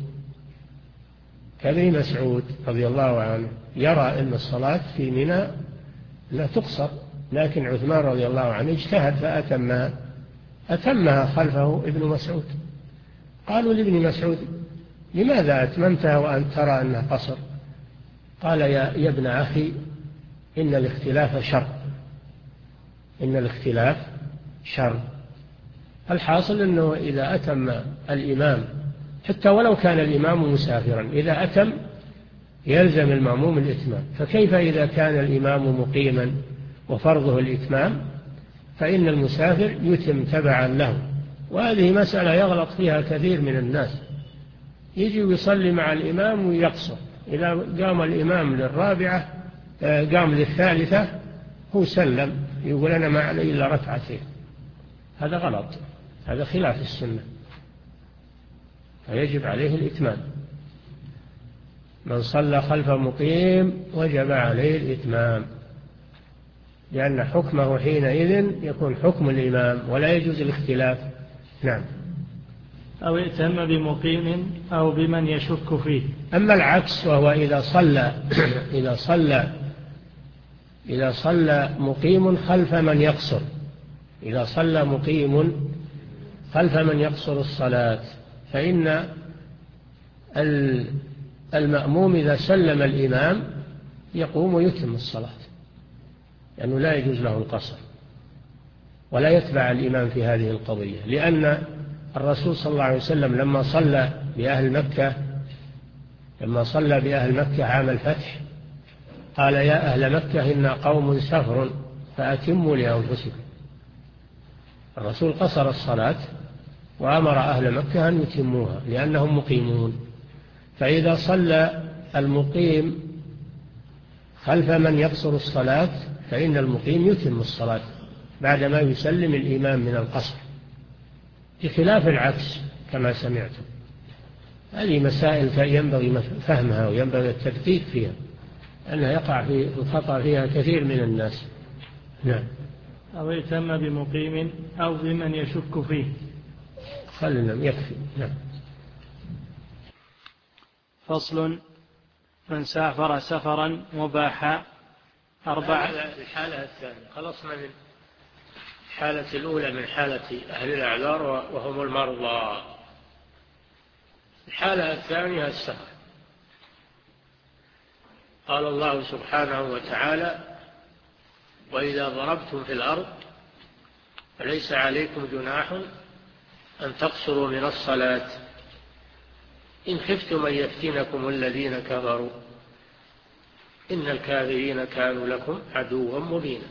كابن مسعود رضي الله عنه يرى أن الصلاة في منى لا تقصر، لكن عثمان رضي الله عنه اجتهد فأتمها أتمها خلفه ابن مسعود. قالوا لابن مسعود لماذا أتممتها وأنت ترى أنها قصر؟ قال يا, يا ابن أخي إن الاختلاف شر، إن الاختلاف شر. الحاصل أنه إذا أتم الإمام حتى ولو كان الإمام مسافرا، إذا أتم يلزم المأموم الإتمام، فكيف إذا كان الإمام مقيما وفرضه الإتمام؟ فإن المسافر يتم تبعا له. وهذه مسألة يغلط فيها كثير من الناس، يجي ويصلي مع الإمام ويقصر، إذا قام الإمام للرابعة قام للثالثة هو سلم يقول أنا ما علي إلا ركعتين. هذا غلط، هذا خلاف السنة، فيجب عليه الإتمام. من صلى خلف مقيم وجب عليه الإتمام، لأن حكمه حينئذ يكون حكم الإمام ولا يجوز الاختلاف. نعم. أو ائتم بمقيم أو بمن يشك فيه. أما العكس وهو إذا صلى إذا صلى إذا صلى مقيم خلف من يقصر، إذا صلى مقيم خلف من يقصر الصلاة، فإن المأموم إذا سلم الإمام يقوم ويتم الصلاة، لأنه لا يجوز له القصر ولا يتبع الإمام في هذه القضية. لأن الرسول صلى الله عليه وسلم لما صلى بأهل مكة لما صلى بأهل مكة عام الفتح قال يا أهل مكة إن قوم سفر فأتموا لأنفسكم. الرسول قصر الصلاة وأمر أهل مكة أن يتموها لأنهم مقيمون. فإذا صلى المقيم خلف من يقصر الصلاة فإن المقيم يتم الصلاة بعدما يسلم الإمام من القصر، بخلاف العكس كما سمعتم. هذه مسائل ينبغي فهمها وينبغي التدقيق فيها، أنها يقع في الخطأ فيها كثير من الناس. نعم. أو ائتم بمقيم أو بمن يشك فيه. خلنا يكفي. نعم. فصل. من سافر سفرا مباحا أربعة. الحالة الثانية خلصنا من الحالة الأولى من حالة أهل الأعذار وهم المرضى. الحالة الثانية السفر. قال الله سبحانه وتعالى وإذا ضربتم في الأرض فليس عليكم جناح أن تقصروا من الصلاة إن خفتم أن يفتنكم الذين كفروا إن الكافرين كانوا لكم عدوا مبينا.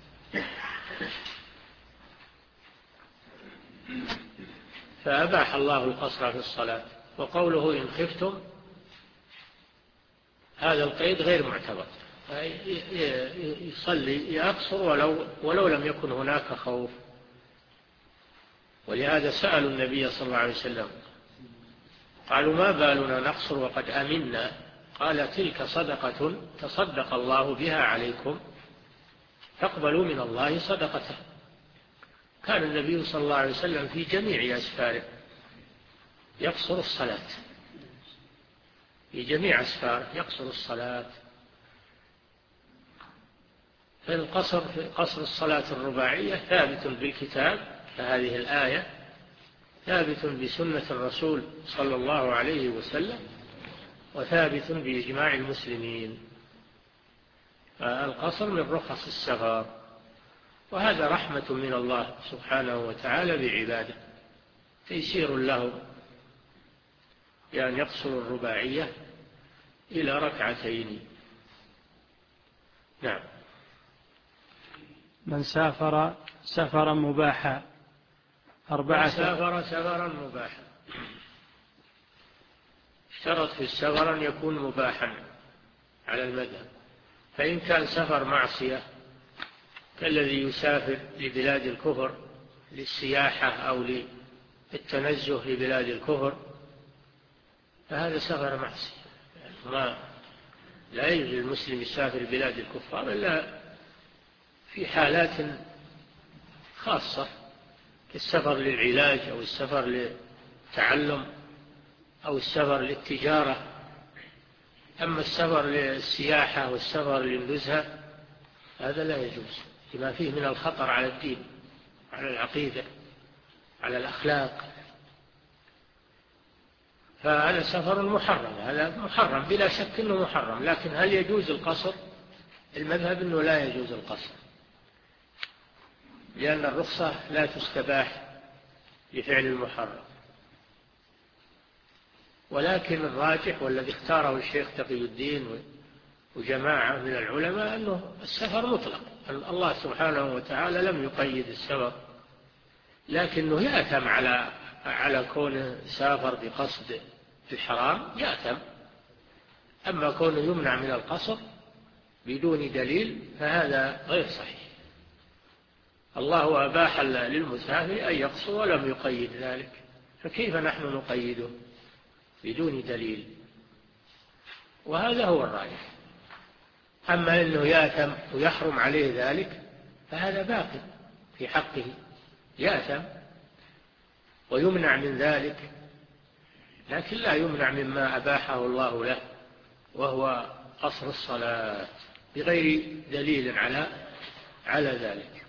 فأباح الله القصر في الصلاة، وقوله إن خفتم هذا القيد غير معتبر، يصلي يقصر ولو, ولو لم يكن هناك خوف. ولهذا سألوا النبي صلى الله عليه وسلم قالوا ما بالنا نقصر وقد أمنا؟ قال تلك صدقة تصدق الله بها عليكم فاقبلوا من الله صدقته. كان النبي صلى الله عليه وسلم في جميع أسفاره يقصر الصلاة، في جميع أسفاره يقصر الصلاة. فالقصر في قصر الصلاة الرباعية ثابت بالكتاب فهذه الآية، ثابت بسنة الرسول صلى الله عليه وسلم، وثابت بإجماع المسلمين. فالقصر من رخص السفر، وهذا رحمة من الله سبحانه وتعالى بعباده، تيسير له بأن يقصر الرباعية إلى ركعتين. نعم. من سافر سفرا مباحا أربعة سافر سفرا مباحا، اشترط في السفر أن يكون مباحا على المذهب. فإن كان سفر معصية كالذي يسافر لبلاد الكفر للسياحة أو للتنزه لبلاد الكفر فهذا سفر معصية، ما لا يجوز للمسلم يسافر بلاد الكفار إلا في حالات خاصة كالسفر للعلاج أو السفر للتعلم أو السفر للتجارة. أما السفر للسياحة والسفر للنزهة هذا لا يجوز لما فيه من الخطر على الدين، على العقيدة، على الأخلاق، فهذا سفر محرم، هذا محرم بلا شك أنه محرم. لكن هل يجوز القصر؟ المذهب أنه لا يجوز القصر، لأن الرخصة لا تستباح لفعل المحرم. ولكن الراجح والذي اختاره الشيخ تقي الدين وجماعة من العلماء أنه السفر مطلق، الله سبحانه وتعالى لم يقيد السفر، لكنه يأثم على على كونه سافر بقصد الحرام يأثم. أما كونه يمنع من القصر بدون دليل فهذا غير صحيح. الله أباح للمسافر أن يقصر ولم يقيد ذلك، فكيف نحن نقيده بدون دليل؟ وهذا هو الراجح. أما أنه يأثم ويحرم عليه ذلك فهذا باقي في حقه، يأثم ويمنع من ذلك، لكن لا يمنع مما أباحه الله له وهو قصر الصلاة بغير دليل على على ذلك.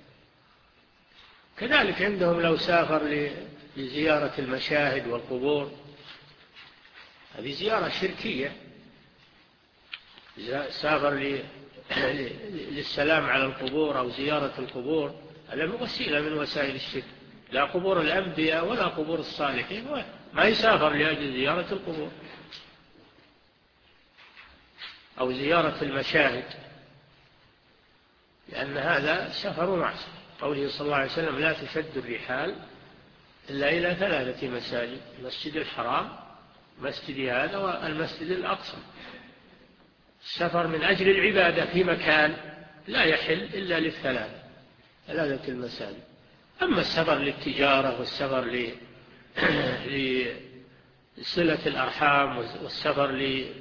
كذلك عندهم لو سافر لزيارة المشاهد والقبور، هذه زيارة شركية، سافر للسلام على القبور أو زيارة القبور، هذا وسيلة من وسائل الشرك، لا قبور الأنبياء ولا قبور الصالحين، ما يسافر لأجل زيارة القبور أو زيارة المشاهد، لأن هذا سفر معصية. قوله صلى الله عليه وسلم لا تشد الرحال إلا إلى ثلاثة مساجد: المسجد الحرام، مسجد هذا، والمسجد الأقصى. السفر من أجل العبادة في مكان لا يحل إلا للثلاثة ثلاثة المساجد. أما السفر للتجارة والسفر لصلة الأرحام والسفر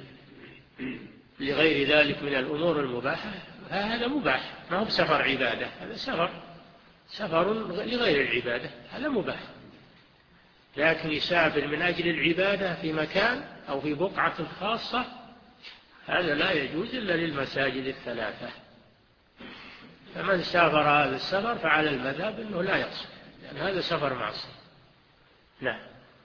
لغير ذلك من الأمور المباحة هذا مباح، ما هو سفر عبادة، هذا سفر سفر لغير العبادة، هذا مباح. لكن يسافر من أجل العبادة في مكان أو في بقعة خاصة هذا لا يجوز إلا للمساجد الثلاثة. فمن سافر هذا السفر فعلى المذهب أنه لا يقصر، لأن هذا سفر معصية. نعم.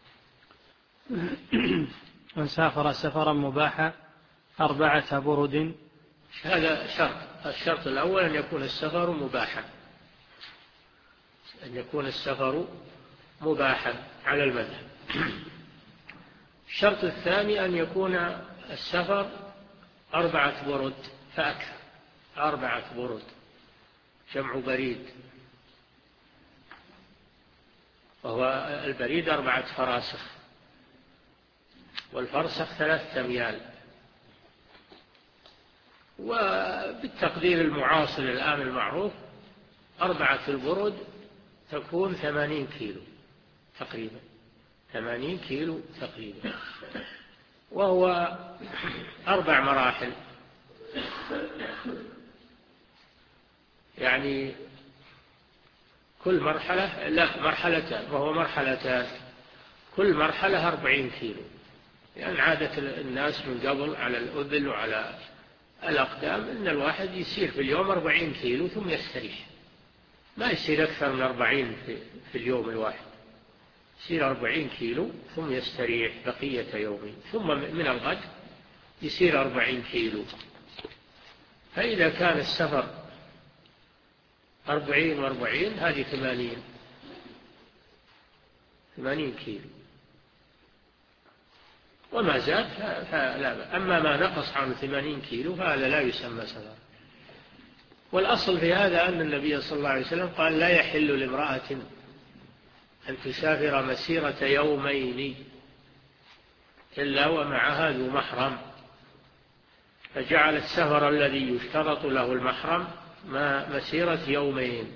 من سافر سفرا مباحا أربعة برد، هذا شرط. الشرط الأول أن يكون السفر مباحا، أن يكون السفر مباحا على المذهب. الشرط الثاني أن يكون السفر أربعة برد فأكثر، أربعة برد جمع بريد، وهو البريد أربعة فراسخ، والفرسخ ثلاثة أميال. وبالتقدير المعاصر الآن المعروف أربعة البرد تكون ثمانين كيلو تقريبا، ثمانين كيلو تقريبا، وهو أربع مراحل، يعني كل مرحلة لا مرحلتان، وهو مرحلتان كل مرحلة أربعين كيلو، يعني عادة الناس من قبل على الأذل وعلى الأقدام أن الواحد يسير في اليوم أربعين كيلو ثم يستريح، ما يسير أكثر من أربعين في اليوم الواحد، يسير أربعين كيلو ثم يستريح بقية يومه، ثم من الغد يسير أربعين كيلو. فإذا كان السفر أربعين وأربعين هذه ثمانين ثمانين كيلو، وما زاد فلا. أما ما نقص عن ثمانين كيلو فهذا لا يسمى سفر. والأصل في هذا أن النبي صلى الله عليه وسلم قال لا يحل لامرأة أن تسافر مسيرة يومين إلا ومعها ذو محرم، فجعل السفر الذي يشترط له المحرم ما مسيرة يومين،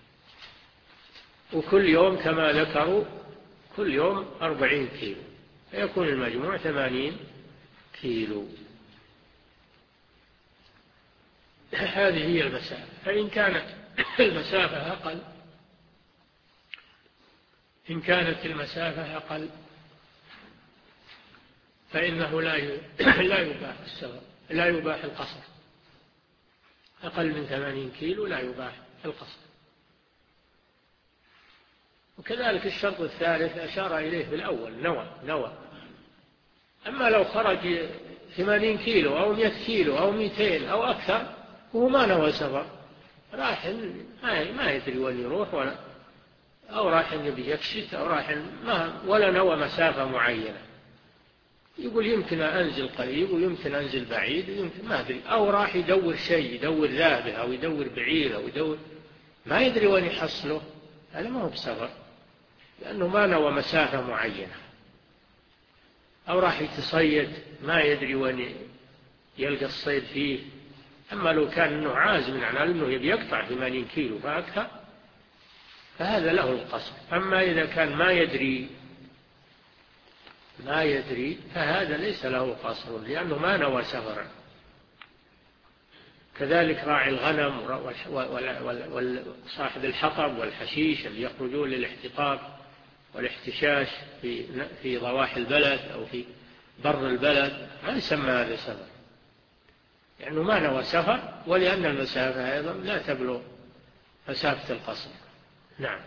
وكل يوم كما ذكروا كل يوم أربعين كيلو، فيكون المجموع ثمانين كيلو. هذه هي المسافة. فإن كانت المسافة أقل إن كانت المسافة أقل فإنه لا لا يباح السفر، لا يباح القصر. أقل من ثمانين كيلو لا يباح القصر. وكذلك الشرط الثالث أشار إليه بالأول، نوى نوى. أما لو خرج ثمانين كيلو أو مئة كيلو أو مئتين أو أكثر وهو ما نوى سفر، راح ما يدري وين يروح، ولا أو راح يبي يكشف، أو راح ما ولا نوى مسافة معينة، يقول يمكن أنزل قريب ويمكن أنزل بعيد ويمكن ما أدري، أو راح يدور شيء، يدور ذابه أو يدور بعير أو يدور ما يدري وين يحصله، هذا ما هو بسفر، لأنه ما نوى مسافة معينة. أو راح يتصيد ما يدري وين يلقى الصيد فيه. أما لو كان أنه عازم على أنه يبي يقطع ثمانين كيلو فأكثر فهذا له القصر. أما إذا كان ما يدري ما يدري فهذا ليس له قصر، لأنه ما نوى سفرا. كذلك راعي الغنم وصاحب الحطب والحشيش اللي يخرجون للاحتطاب والاحتشاش في في ضواحي البلد أو في بر البلد ما يسمى هذا سفر، لأنه يعني ما نوى سفر، ولأن المسافة أيضا لا تبلغ مسافة القصر. نعم.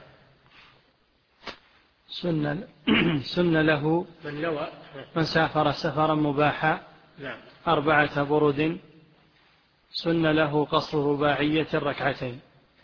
سن سن له من نوى من سافر سفرا مباحا نعم أربعة برد سن له قصر رباعية الركعتين.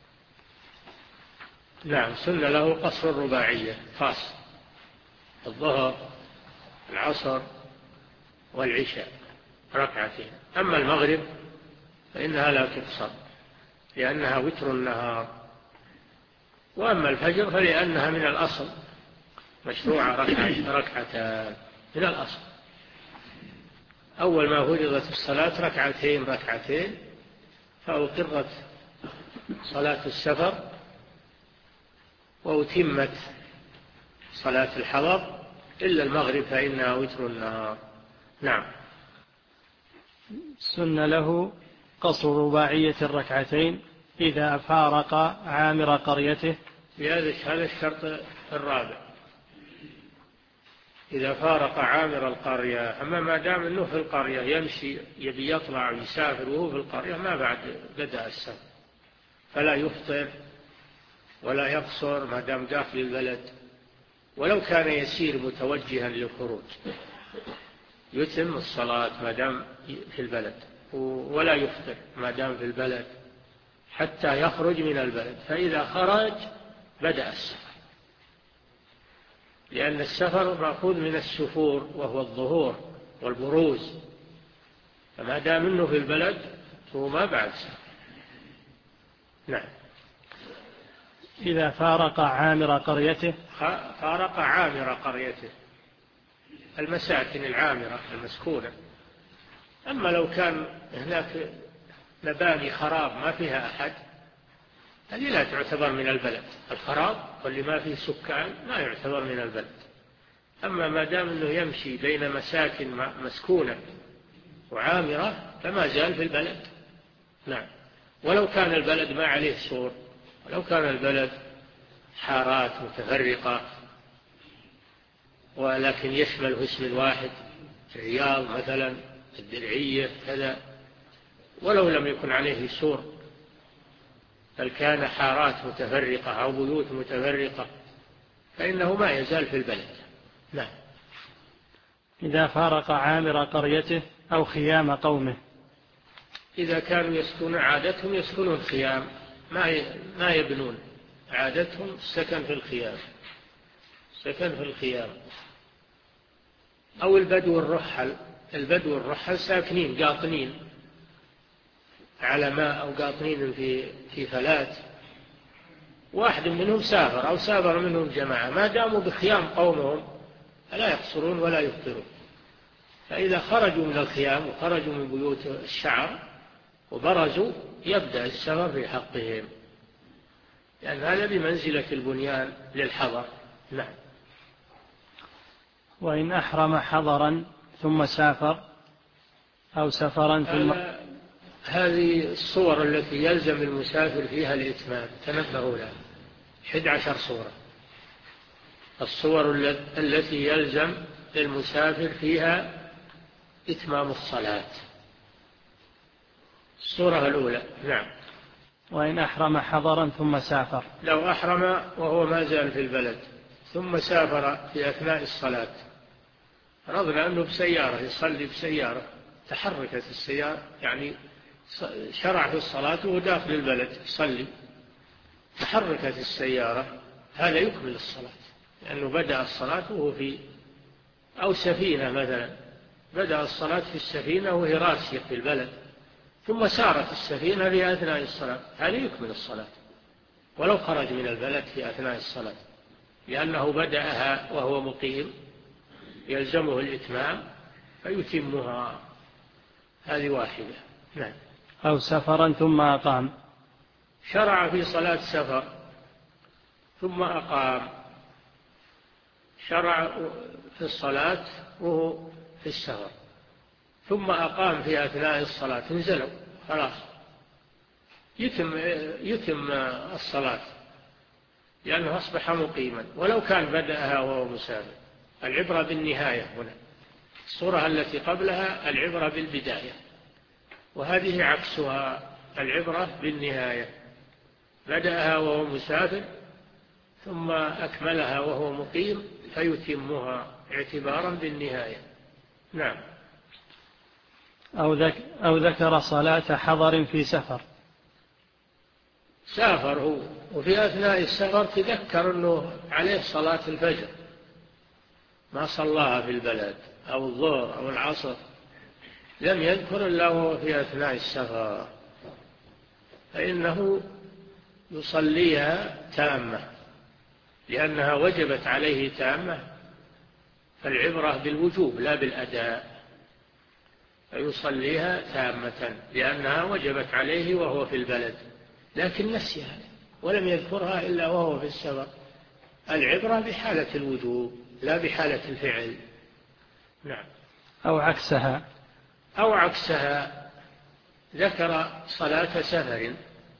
نعم، سن له قصر الرباعية خاص، الظهر العصر والعشاء ركعتين. أما المغرب فإنها لا تقصر لأنها وتر النهار. وأما الفجر فلأنها من الأصل مشروع ركعتان من الأصل. أول ما فرضت الصلاة ركعتين ركعتين، فأقرت صلاة السفر وأتمت صلاة الحضر إلا المغرب فإنها وتر النهار. نعم. سن له قصر رباعية الركعتين إذا فارق عامر قريته. هذا الشرط الرابع، إذا فارق عامر القرية. أما ما دام أنه في القرية يمشي يبي يطلع ويسافر وهو في القرية ما بعد بدأ السفر، فلا يفطر ولا يقصر ما دام داخل البلد، ولو كان يسير متوجها للخروج يتم الصلاة ما دام في البلد، ولا يفطر ما دام في البلد حتى يخرج من البلد. فإذا خرج بدأ السفر، لأن السفر مأخوذ من السفور وهو الظهور والبروز، فما دام انه في البلد فهو ما بعد سفر. نعم. إذا فارق عامر قريته. فارق عامر قريته، المساكن العامرة المسكونة. أما لو كان هناك مباني خراب ما فيها أحد هذه لا تعتبر من البلد. الخراب واللي ما فيه سكان ما يعتبر من البلد. أما ما دام أنه يمشي بين مساكن مسكونة وعامرة فما زال في البلد. نعم. ولو كان البلد ما عليه سور، ولو كان البلد حارات متفرقة ولكن يشمل اسم واحد، الرياض مثلا، الدرعية كذا، ولو لم يكن عليه سور بل كان حارات متفرقة أو بيوت متفرقة فإنه ما يزال في البلد. نعم. إذا فارق عامر قريته أو خيام قومه. إذا كانوا يسكنون عادتهم يسكنون خيام، ما ما يبنون، عادتهم السكن في الخيام، سكن في الخيام. أو البدو الرحل، البدو الرحل ساكنين قاطنين على ماء أو قاطنين في في فلات واحد منهم سافر أو سافر منهم جماعة، ما داموا بخيام قومهم لا يقصرون ولا يفطرون. فإذا خرجوا من الخيام وخرجوا من بيوت الشعر وبرزوا يبدأ السفر في حقهم، لأن هذا بمنزلة البنيان للحضر. نعم. وإن أحرم حضرا ثم سافر أو سفرا ثم هذه الصور التي يلزم المسافر فيها الإتمام تنبهوا لها، أحد عشر صورة. الصور التي يلزم للمسافر فيها إتمام الصلاة. الصورة الأولى. نعم. وإن أحرم حضرا ثم سافر، لو أحرم وهو ما زال في البلد ثم سافر في أثناء الصلاة، رضنا أنه بسيارة يصلي بسيارة، تحركت السيارة يعني شرع في الصلاة وهو داخل البلد يصلي، تحركت السيارة، هذا يكمل الصلاة، لأنه بدأ الصلاة وهو في أو سفينة مثلا، بدأ الصلاة في السفينة وهي راسية في البلد، ثم سارت السفينة في أثناء الصلاة، هذا يكمل الصلاة ولو خرج من البلد في أثناء الصلاة، لأنه بدأها وهو مقيم يلزمه الإتمام فيتمها. هذه واحدة. نعم. أو سفرا ثم أقام، شرع في صلاة سفر ثم أقام، شرع في الصلاة وهو في السفر ثم أقام في أثناء الصلاة، نزلوا خلاص يتم, يتم الصلاة لأنه أصبح مقيما ولو كان بدأها وهو مسافر. العبرة بالنهاية هنا، الصورة التي قبلها العبرة بالبداية، وهذه عكسها، العبرة بالنهاية، بدأها وهو مسافر ثم أكملها وهو مقيم فيتمها اعتبارا بالنهاية. نعم. أو, ذك أو ذكر صلاة حضر في سفر، سافر هو وفي أثناء السفر تذكر أنه عليه صلاة الفجر ما صلاها في البلد أو الظهر أو العصر، لم يذكر إلا وهو في أثناء السفر، فإنه يصليها تامة لأنها وجبت عليه تامة، فالعبرة بالوجوب لا بالأداء، فيصليها تامة لأنها وجبت عليه وهو في البلد، لكن نسيها ولم يذكرها إلا وهو في السفر. العبرة بحالة الوجوب لا بحالة الفعل. نعم. أو عكسها، أو عكسها، ذكر صلاة سفر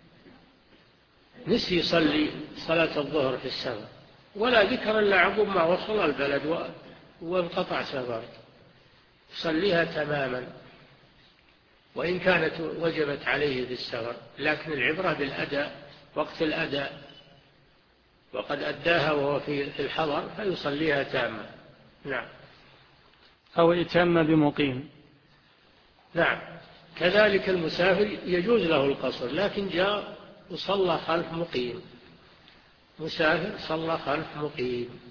نسي يصلي صلاة الظهر في السفر ولا ذكر إلا عقب ما وصل البلد وانقطع سفر، يصليها تماما وإن كانت وجبت عليه في السفر، لكن العبرة بالأداء وقت الأداء، وقد أداها وهو في الحضر فيصليها تامة. نعم. أو اتم بمقيم. نعم. كذلك المسافر يجوز له القصر، لكن جاء وصلى خلف مقيم، مسافر صلى خلف مقيم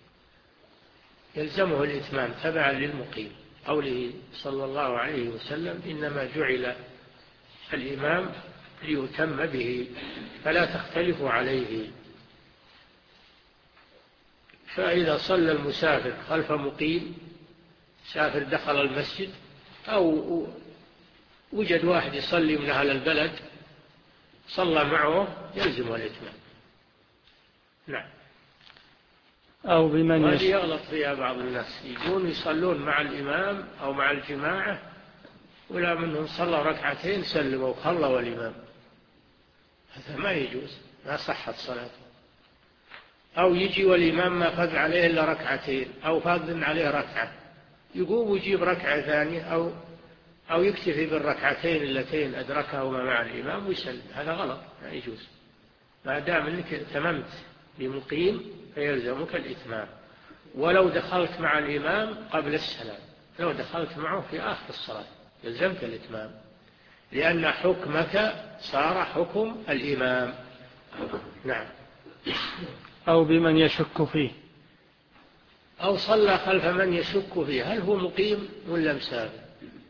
يلزمه الإتمام تبعا للمقيم، قوله صلى الله عليه وسلم إنما جعل الإمام ليتم به فلا تختلفوا عليه. فإذا صلى المسافر خلف مقيم، سافر دخل المسجد أو وجد واحد يصلي من أهل البلد صلى معه يلزم الإتمام. نعم. أو بمن وهذه يغلط فيها بعض الناس، يجون يصلون مع الإمام أو مع الجماعة ولا منهم صلى ركعتين سلموا وخلوا الإمام، هذا ما يجوز، ما صحت صلاته. أو يجي والإمام ما فاز عليه إلا ركعتين أو فاز عليه ركعة، يقوم ويجيب ركعة ثانية أو أو يكتفي بالركعتين اللتين أدركهما مع الإمام ويسلم، هذا غلط، ما يجوز. ما دام أنك اتممت بمقيم فيلزمك الإتمام، ولو دخلت مع الإمام قبل السلام، لو دخلت معه في آخر الصلاة يلزمك الإتمام، لأن حكمك صار حكم الإمام. نعم. أو بمن يشك فيه، أو صلى خلف من يشك فيه هل هو مقيم ولا مسافر،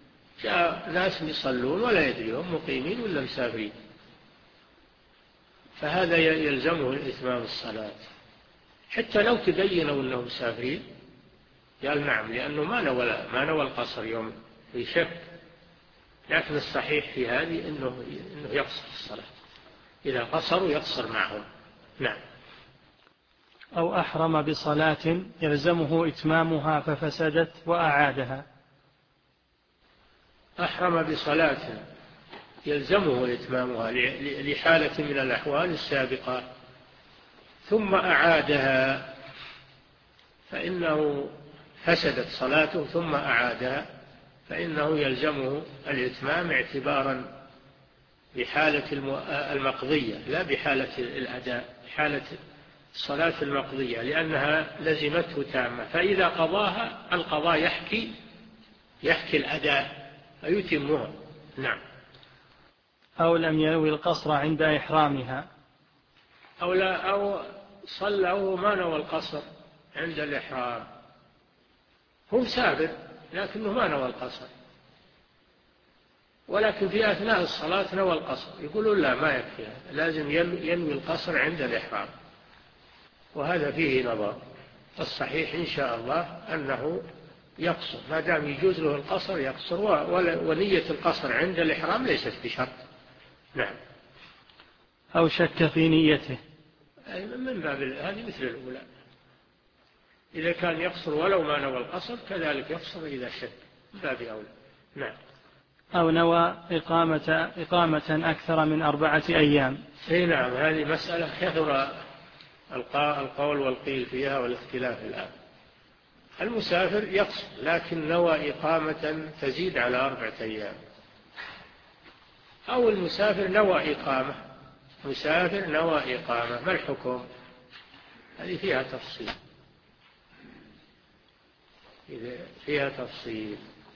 جاء ناس يصلون ولا يدري هم مقيمين ولا مسافرين، فهذا يلزمه إتمام الصلاة حتى لو تبينوا أنهم مسافرين. قال نعم، لأنه ما نوى ما نوى القصر يوم في شك، لكن الصحيح في هذه أنه أنه يقصر الصلاة، إذا قصروا يقصر معهم. نعم. أو أحرم بصلاة يلزمه إتمامها ففسدت وأعادها. أحرم بصلاة يلزمه إتمامها لحالة من الأحوال السابقة ثم أعادها فإنه فسدت صلاته ثم أعادها، فإنه يلزمه الإتمام اعتبارا بحالة المقضية لا بحالة الأداء، حالة الصلاة المقضية لأنها لزمته تامة، فإذا قضاها القضاء يحكي يحكي الأداء فيتمها. نعم. أو لم ينوي القصر عند إحرامها. أو لا أو صلى وهو ما نوى القصر عند الإحرام، هو مسافر لكنه ما نوى القصر، ولكن في أثناء الصلاة نوى القصر، يقولون لا ما يكفي، لازم ينوي القصر عند الإحرام، وهذا فيه نظر. الصحيح إن شاء الله أنه يقصر ما دام يجوز له القصر يقصر، ونية القصر عند الإحرام ليست بشرط. نعم. أو شك في نيته. أي من باب هذه مثل الأولى، إذا كان يقصر ولو ما نوى القصر كذلك يقصر إذا شك، من باب أولى. نعم. أو نوى إقامة, إقامة أكثر من أربعة أيام. أي نعم، هذه مسألة كثر القول والقيل فيها والاختلاف الآن. المسافر يقصر لكن نوى إقامة تزيد على أربعة أيام، أو المسافر نوى إقامة، مسافر نوى إقامة، ما الحكم؟ هذه فيها تفصيل، فيها تفصيل.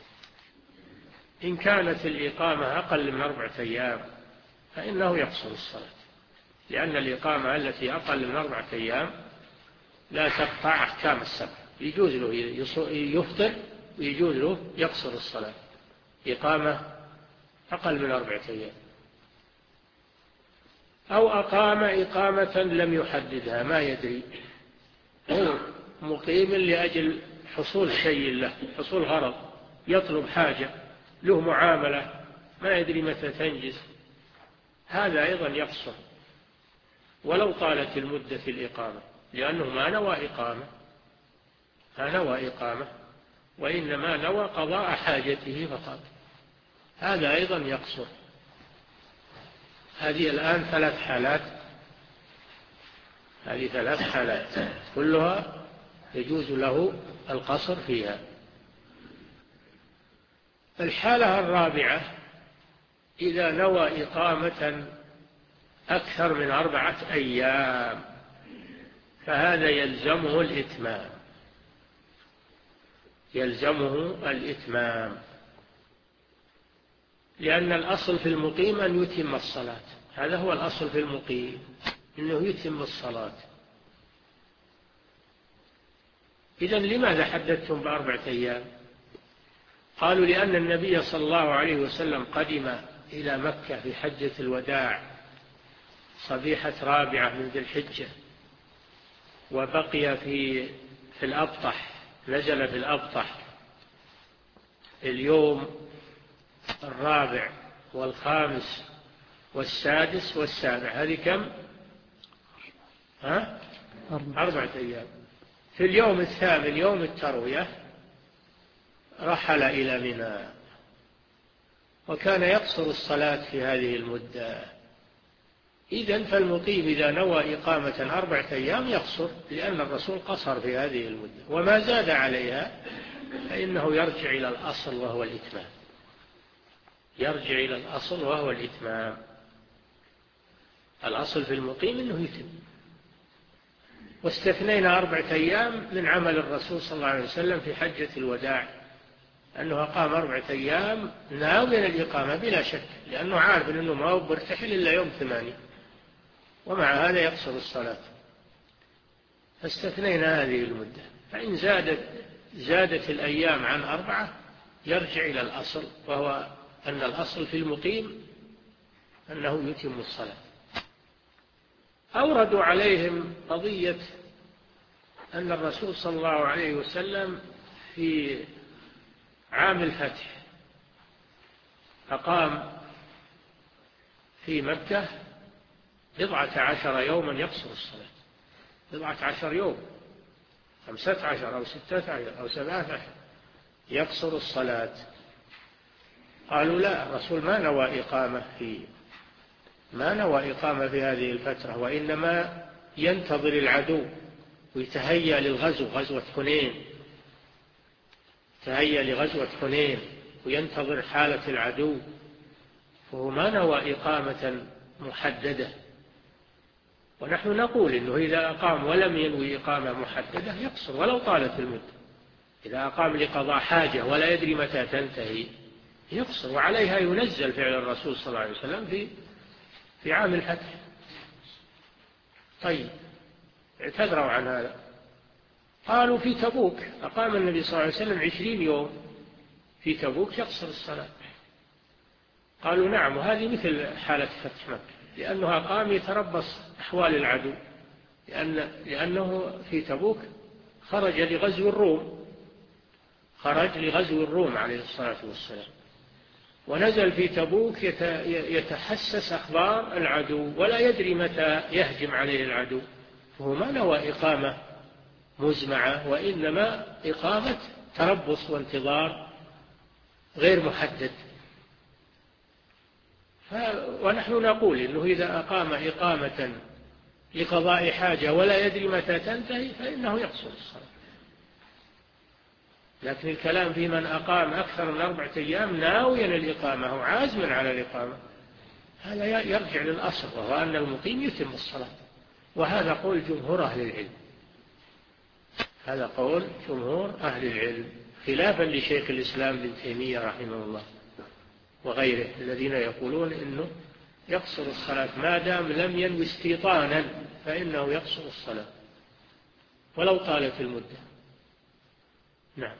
إن كانت الإقامة أقل من أربعة أيام فإنه يقصر الصلاة، لأن الإقامة التي أقل من أربعة أيام لا تقطع أحكام السفر، يجوز له يفطر ويجوز له يقصر الصلاة. إقامة أقل من أربعة أيام. أو أقام إقامة لم يحددها، ما يدري، هو مقيم لأجل حصول شيء له، حصول غرض، يطلب حاجة، له معاملة، ما يدري متى تنجز، هذا أيضا يقصر ولو طالت المدة في الإقامة، لأنه ما نوى إقامة ما نوى إقامة وإنما نوى قضاء حاجته فقط، هذا أيضا يقصر. هذه الآن ثلاث حالات، هذه ثلاث حالات كلها يجوز له القصر فيها. الحالة الرابعة إذا نوى إقامة أكثر من أربعة أيام فهذا يلزمه الإتمام، يلزمه الإتمام لأن الأصل في المقيم أن يتم الصلاة، هذا هو الأصل في المقيم أنه يتم الصلاة. إذن لماذا حددتم بأربعة أيام؟ قالوا لأن النبي صلى الله عليه وسلم قدم إلى مكة في حجة الوداع صبيحة رابعة من ذي الحجة، وبقي في في الأبطح، نزل في الأبطح اليوم الرابع والخامس والسادس والسابع، هذه كم؟ ها؟ أربعة أيام. في اليوم الثامن يوم التروية رحل إلى منى، وكان يقصر الصلاة في هذه المدة. إذن فالمقيم إذا نوى إقامة أربعة أيام يقصر، لأن الرسول قصر في هذه المدة، وما زاد عليها فإنه يرجع إلى الأصل وهو الإتمام، يرجع إلى الأصل وهو الإتمام. الأصل في المقيم أنه يتم. واستثنينا أربعة أيام من عمل الرسول صلى الله عليه وسلم في حجة الوداع، أنه قام أربعة أيام ناويا الإقامة بلا شك، لأنه عارف أنه ما هو برتحل إلا يوم ثمانية، ومع هذا يقصر الصلاة، فاستثنينا هذه المدة. فإن زادت زادت الأيام عن أربعة يرجع إلى الأصل، وهو أن الأصل في المقيم أنه يتم الصلاة. أوردوا عليهم قضية أن الرسول صلى الله عليه وسلم في عام الفتح أقام في مكة بضعة عشر يوما يقصر الصلاة، بضعة عشر يوم، خمسة عشر أو ستة عشر أو سبعة عشر يقصر الصلاة. قالوا لا، الرسول ما نوى إقامة في ما نوى إقامة في هذه الفترة، وإنما ينتظر العدو ويتهيأ للغزو، غزوة حنين، تهيأ لغزوة حنين وينتظر حالة العدو، فهو ما نوى إقامة محددة. ونحن نقول إنه إذا أقام ولم ينوي إقامة محددة يقصر ولو طالت المدة. إذا أقام لقضاء حاجة ولا يدري متى تنتهي يقصر، وعليها ينزل فعل الرسول صلى الله عليه وسلم في في عام الفتح. طيب، اعتذروا عن هذا، قالوا في تبوك أقام النبي صلى الله عليه وسلم عشرين يوم في تبوك يقصر الصلاة. قالوا نعم، وهذه مثل حالة فتح مكة، لأنه أقام يتربص أحوال العدو، لأن لأنه في تبوك خرج لغزو الروم، خرج لغزو الروم عليه الصلاة والسلام، ونزل في تبوك يتحسس أخبار العدو ولا يدري متى يهجم عليه العدو، فهو ما نوى إقامة مزمعة، وإنما إقامة تربص وانتظار غير محدد. ونحن نقول إنه إذا أقام إقامة لقضاء حاجة ولا يدري متى تنتهي فإنه يقصر الصلاة. لكن الكلام في من أقام أكثر من أربعة أيام ناويا الإقامة وعازما على الإقامة، هذا يرجع للأصل، وهو أن المقيم يتم الصلاة. وهذا قول جمهور أهل العلم، هذا قول جمهور أهل العلم، خلافا لشيخ الإسلام ابن تيمية رحمه الله وغيره الذين يقولون إنه يقصر الصلاة ما دام لم ينوي استيطانا، فإنه يقصر الصلاة ولو طالت المدة. نعم.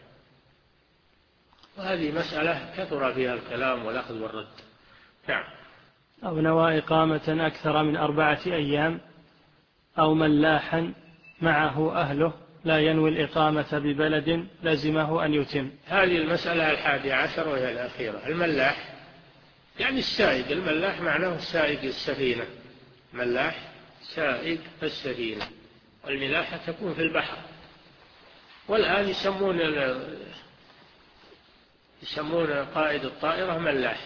وهذه مسألة كثر فيها الكلام والأخذ والرد. نعم. أو نوى إقامة أكثر من أربعة أيام أو ملاحا معه أهله لا ينوي الإقامة ببلد لزمه أن يتم. هذه المسألة الحادية عشر وهي الأخيرة. الملاح يعني السائق، الملاح معناه سائق السفينة، ملاح سائق السفينة، والملاحة تكون في البحر. والآن يسمون يسمون قائد الطائرة ملاح،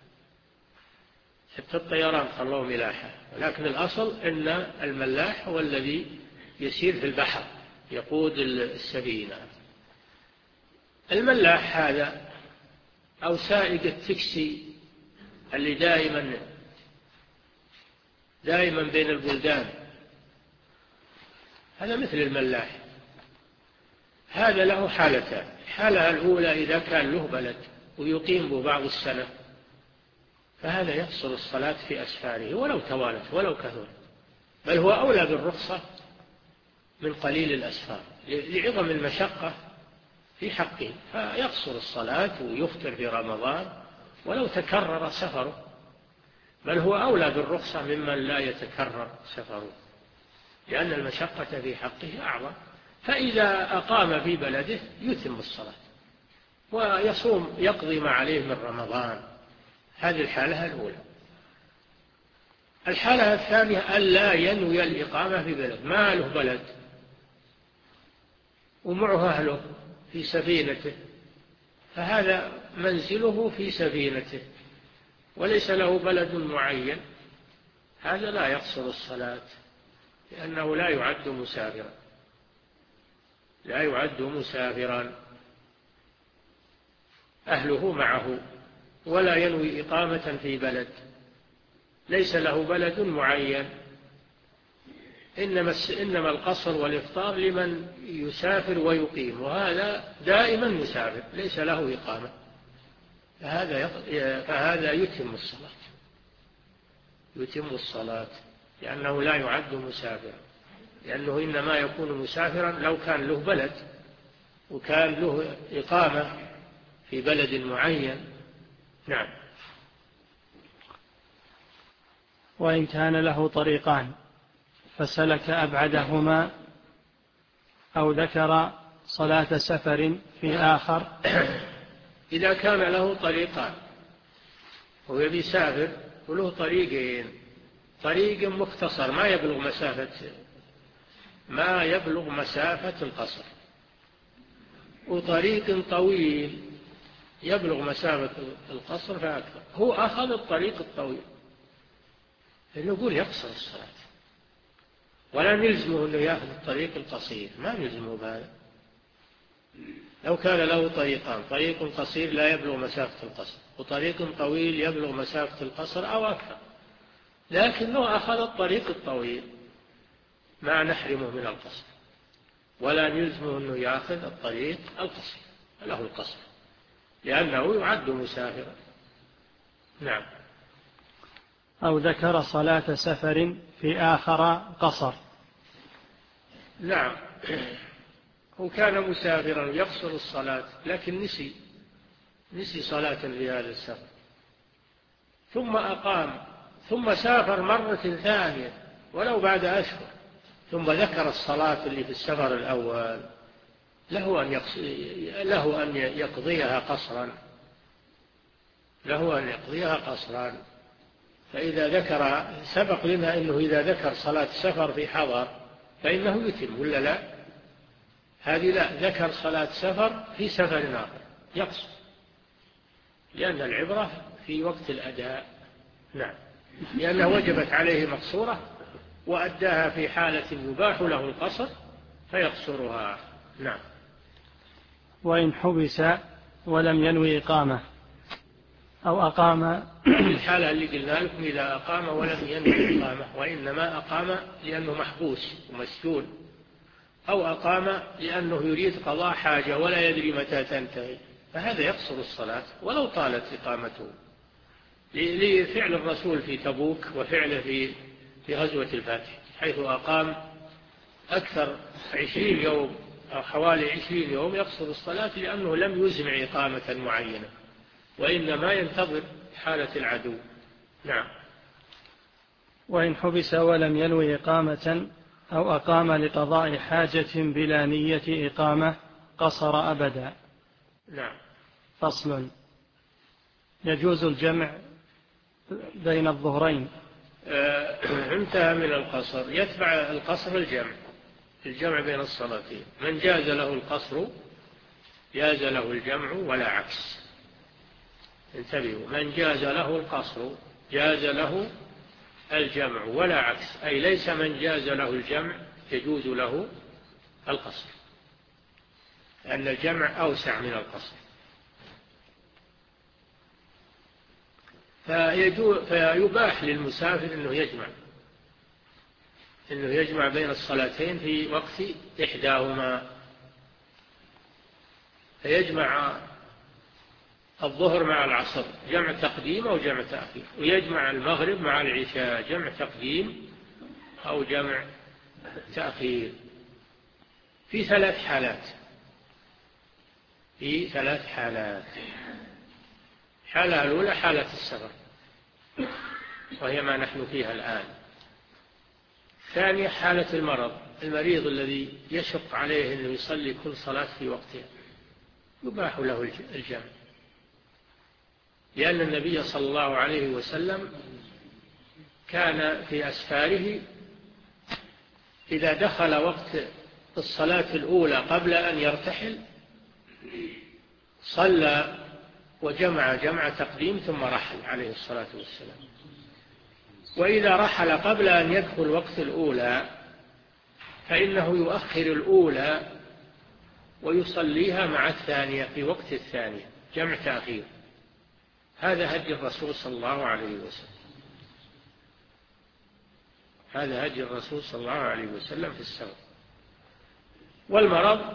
حتى الطيران خلوه ملاحة، ولكن الأصل أن الملاح هو الذي يسير في البحر يقود السفينة. الملاح هذا أو سائق التاكسي اللي دائما دائما بين البلدان، هذا مثل الملاح. هذا له حالتان: الحالة الأولى إذا كان له بلد ويقيم به بعض السنة، فهذا يقصر الصلاة في أسفاره ولو توالت ولو كثرت، بل هو أولى بالرخصة من قليل الأسفار لعظم المشقة في حقه، فيقصر الصلاة ويفطر في رمضان ولو تكرر سفره، بل هو أولى بالرخصة ممن لا يتكرر سفره، لأن المشقة في حقه أعظم. فإذا أقام في بلده يتم الصلاة ويصوم يقضي ما عليه من رمضان. هذه الحالة الأولى. الحالة الثانية ألا ينوي الإقامة في بلد، ما له بلد ومعه أهله في سفينته، فهذا منزله في سفينته وليس له بلد معين، هذا لا يقصر الصلاة، لأنه لا يعد مسافرا، لا يعد مسافرا، أهله معه ولا ينوي إقامة في بلد، ليس له بلد معين، إنما إنما القصر والإفطار لمن يسافر ويقيم، وهذا دائما مسافر ليس له إقامة، فهذا فهذا يتم الصلاة، يتم الصلاة لأنه لا يعد مسافرا، لأنه إنما يكون مسافرا لو كان له بلد وكان له إقامة في بلد معين. نعم. وإن كان له طريقان فسلك أبعدهما أو ذكر صلاة سفر في آخر؟ إذا كان له طريقان ويبي يسافر وله طريقين، طريق مختصر ما يبلغ مسافة ما يبلغ مسافة القصر، وطريق طويل يبلغ مسافة القصر فأكثر، هو أخذ الطريق الطويل نقول يقصر الصلاة، ولا نلزمه أنه يأخذ الطريق القصير، ما نلزمه بهذا. لو كان له طريقان، طريق قصير لا يبلغ مسافة القصر وطريق طويل يبلغ مسافة القصر أو أكثر، لكنه أخذ الطريق الطويل ما نحرمه من القصر، ولا نلزمه أنه يأخذ الطريق القصير، له القصر لأنه يعد مسافرا. نعم. أو ذكر صلاة سفر في آخر قصر. نعم، هو كان مسافرا يقصر الصلاة لكن نسي نسي صلاة في هذا السفر، ثم أقام ثم سافر مرة ثانية ولو بعد أشهر، ثم ذكر الصلاة اللي في السفر الأول، له أن له أن يقضيها قصرا له أن يقضيها قصرا فإذا ذكر، سبق لنا أنه إذا ذكر صلاة سفر في حضر فإنه يتم ولا لا؟ هذه لا، ذكر صلاة سفر في سفر آخر يقصر، لأن العبرة في وقت الأداء. نعم، لأنها وجبت عليه مقصورة وأداها في حالة يباح له القصر فيقصرها. نعم. وإن حبس ولم ينوي إقامة أو أقام الحالة اللي قلنا لكم إذا أقام ولم ينوي إقامة، وإنما أقام لأنه محبوس ومسجون، أو أقام لأنه يريد قضاء حاجة ولا يدري متى تنتهي، فهذا يقصر الصلاة ولو طالت إقامته، لفعل الرسول في تبوك وفعله في في غزوة الفتح، حيث أقام أكثر عشرين يوم أو حوالي عشرين يوم يقصر الصلاة، لأنه لم يزمع إقامة معينة وإنما ينتظر حالة العدو. نعم. وإن حبس ولم ينوي إقامة أو أقام لقضاء حاجة بلا نية إقامة قصر أبدا. نعم. فصل. يجوز الجمع بين الظهرين. آه، انتهى من القصر، يتبع القصر الجمع، الجمع بين الصلاتين، من جاز له القصر جاز له الجمع ولا عكس. انتبهوا، من جاز له القصر جاز له الجمع ولا عكس، أي ليس من جاز له الجمع يجوز له القصر، لأن الجمع أوسع من القصر. فيباح للمسافر أنه يجمع أنه يجمع بين الصلاتين في وقت إحداهما، فيجمع الظهر مع العصر جمع تقديم أو جمع تأخير، ويجمع المغرب مع العشاء جمع تقديم أو جمع تأخير في ثلاث حالات في ثلاث حالات الحالة الأولى حالة السفر وهي ما نحن فيها الآن. ثانية حالة المرض، المريض الذي يشق عليه أنه يصلي كل صلاة في وقتها يباح له الجمع، لأن النبي صلى الله عليه وسلم كان في أسفاره إذا دخل وقت الصلاة الأولى قبل أن يرتحل صلى وجمع جمع تقديم ثم رحل عليه الصلاة والسلام، وإذا رحل قبل أن يدخل وقت الأولى فإنه يؤخر الأولى ويصليها مع الثانية في وقت الثانية جمع تأخير. هذا هدي الرسول صلى الله عليه وسلم هذا هدي الرسول صلى الله عليه وسلم في السفر. والمرض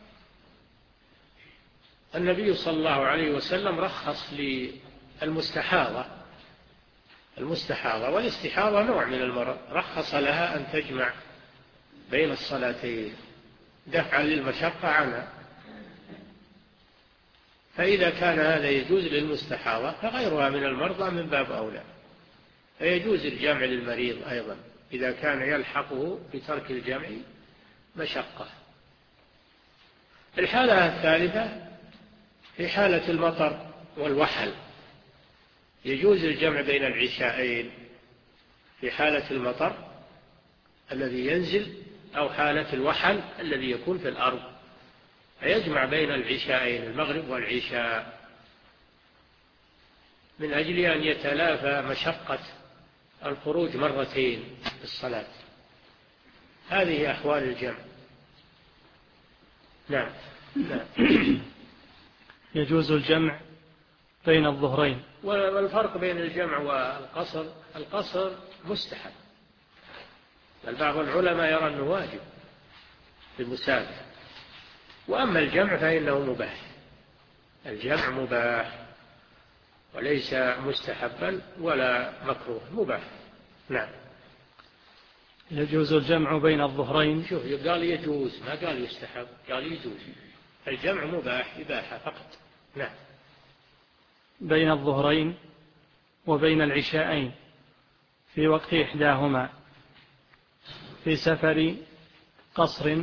النبي صلى الله عليه وسلم رخص للمستحاضة المستحاضة والاستحاضة نوع من المرض، رخص لها أن تجمع بين الصلاتين دفعا للمشقة عنها، فإذا كان هذا يجوز للمستحاضة فغيرها من المرضى من باب أولى، فيجوز الجمع للمريض أيضا إذا كان يلحقه بترك الجمع مشقة. الحالة الثالثة في حالة المطر والوحل، يجوز الجمع بين العشاءين في حالة المطر الذي ينزل أو حالة الوحل الذي يكون في الأرض، فيجمع بين العشاءين المغرب والعشاء من أجل أن يتلافى مشقة الخروج مرتين في الصلاة. هذه أحوال الجمع. نعم. نعم. يجوز الجمع بين الظهرين. والفرق بين الجمع والقصر، القصر مستحب، بل بعض العلماء يرى أنه واجب للمسافر، وأما الجمع فإنه مباح. الجمع مباح وليس مستحبا ولا مكروه، مباح. نعم. يجوز الجمع بين الظهرين. شوف، قال يجوز ما قال يستحب، قال يجوز. الجمع مباح إباحة فقط. نعم. بين الظهرين وبين العشاءين في وقت إحداهما في سفر قصر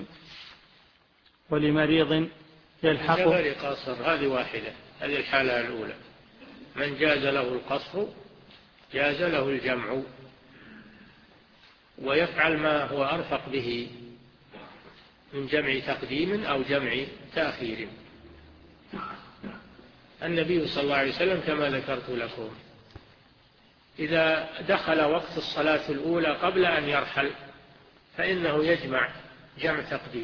ولمريض يلحق. سفر قصر هذه واحدة، هذه الحالة الأولى. من جاز له القصر جاز له الجمع، ويفعل ما هو أرفق به من جمع تقديم أو جمع تأخير. النبي صلى الله عليه وسلم كما ذكرت لكم إذا دخل وقت الصلاة الأولى قبل أن يرحل فإنه يجمع جمع تقديم،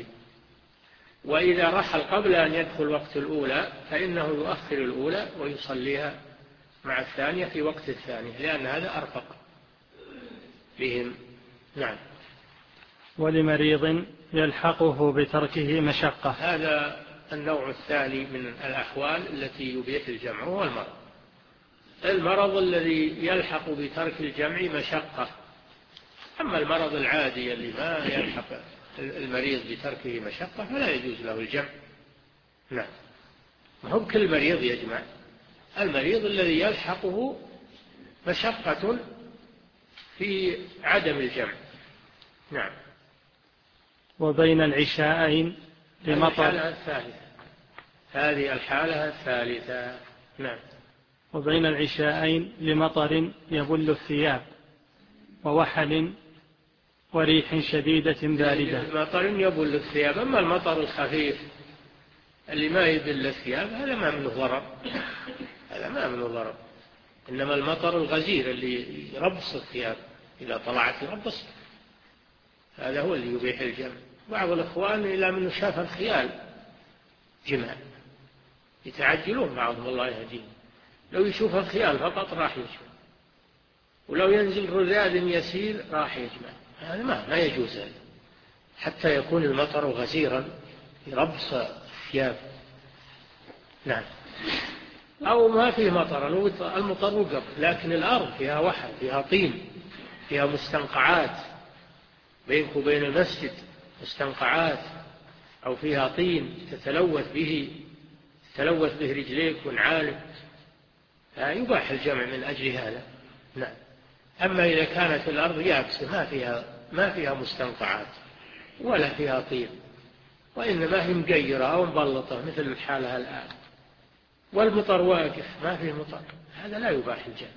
وإذا رحل قبل أن يدخل وقت الأولى فإنه يؤخر الأولى ويصليها مع الثانية في وقت الثانية، لأن هذا أرفق بهم. نعم. ولمريض يلحقه بتركه مشقة. هذا النوع الثاني من الأحوال التي يبيح الجمع، هو المرض. المرض الذي يلحق بترك الجمع مشقة. أما المرض العادي اللي ما يلحق المريض بتركه مشقة فلا يجوز له الجمع. نعم. ما هو كل مريض يجمع، المريض الذي يلحقه مشقة في عدم الجمع. نعم. وبين العشاءين لمطر. الحالة الثالثة، هذه الحالة الثالثة. نعم. وبين العشاءين لمطر يبل الثياب ووحل وريح شديدة باردة. مطر يبل الثياب. أما المطر الخفيف اللي ما يبل الثياب هذا ما منه ضرر، هذا ما منه ضرر. إنما المطر الغزير اللي يربص الثياب إذا طلعت يربص، هذا هو اللي يبيح الجمع. بعض الإخوان إلى من شاف الخيال جمع يتعجلون بعضهم الله يهديهم، لو يشوف الخيال فقط راح يجمع، ولو ينزل رذاذ يسير راح يجمع. هذا ما, ما يجوز هذا حتى يكون المطر غزيرا يربص الثياب. نعم. أو ما فيه مطر، المطر وقف لكن الأرض فيها وحل، فيها طين، فيها مستنقعات بينك وبين المسجد، مستنقعات أو فيها طين تتلوث به تتلوث به رجليك ونعالك، يباح الجمع من أجل هذا. نعم. أما إذا كانت الأرض يابسة ما فيها ما فيها مستنقعات ولا فيها طين، وإنما هي مقيرة أو مبلطة مثل الحالة الآن، والمطر واقف ما فيه مطر، هذا لا يباح الجمع.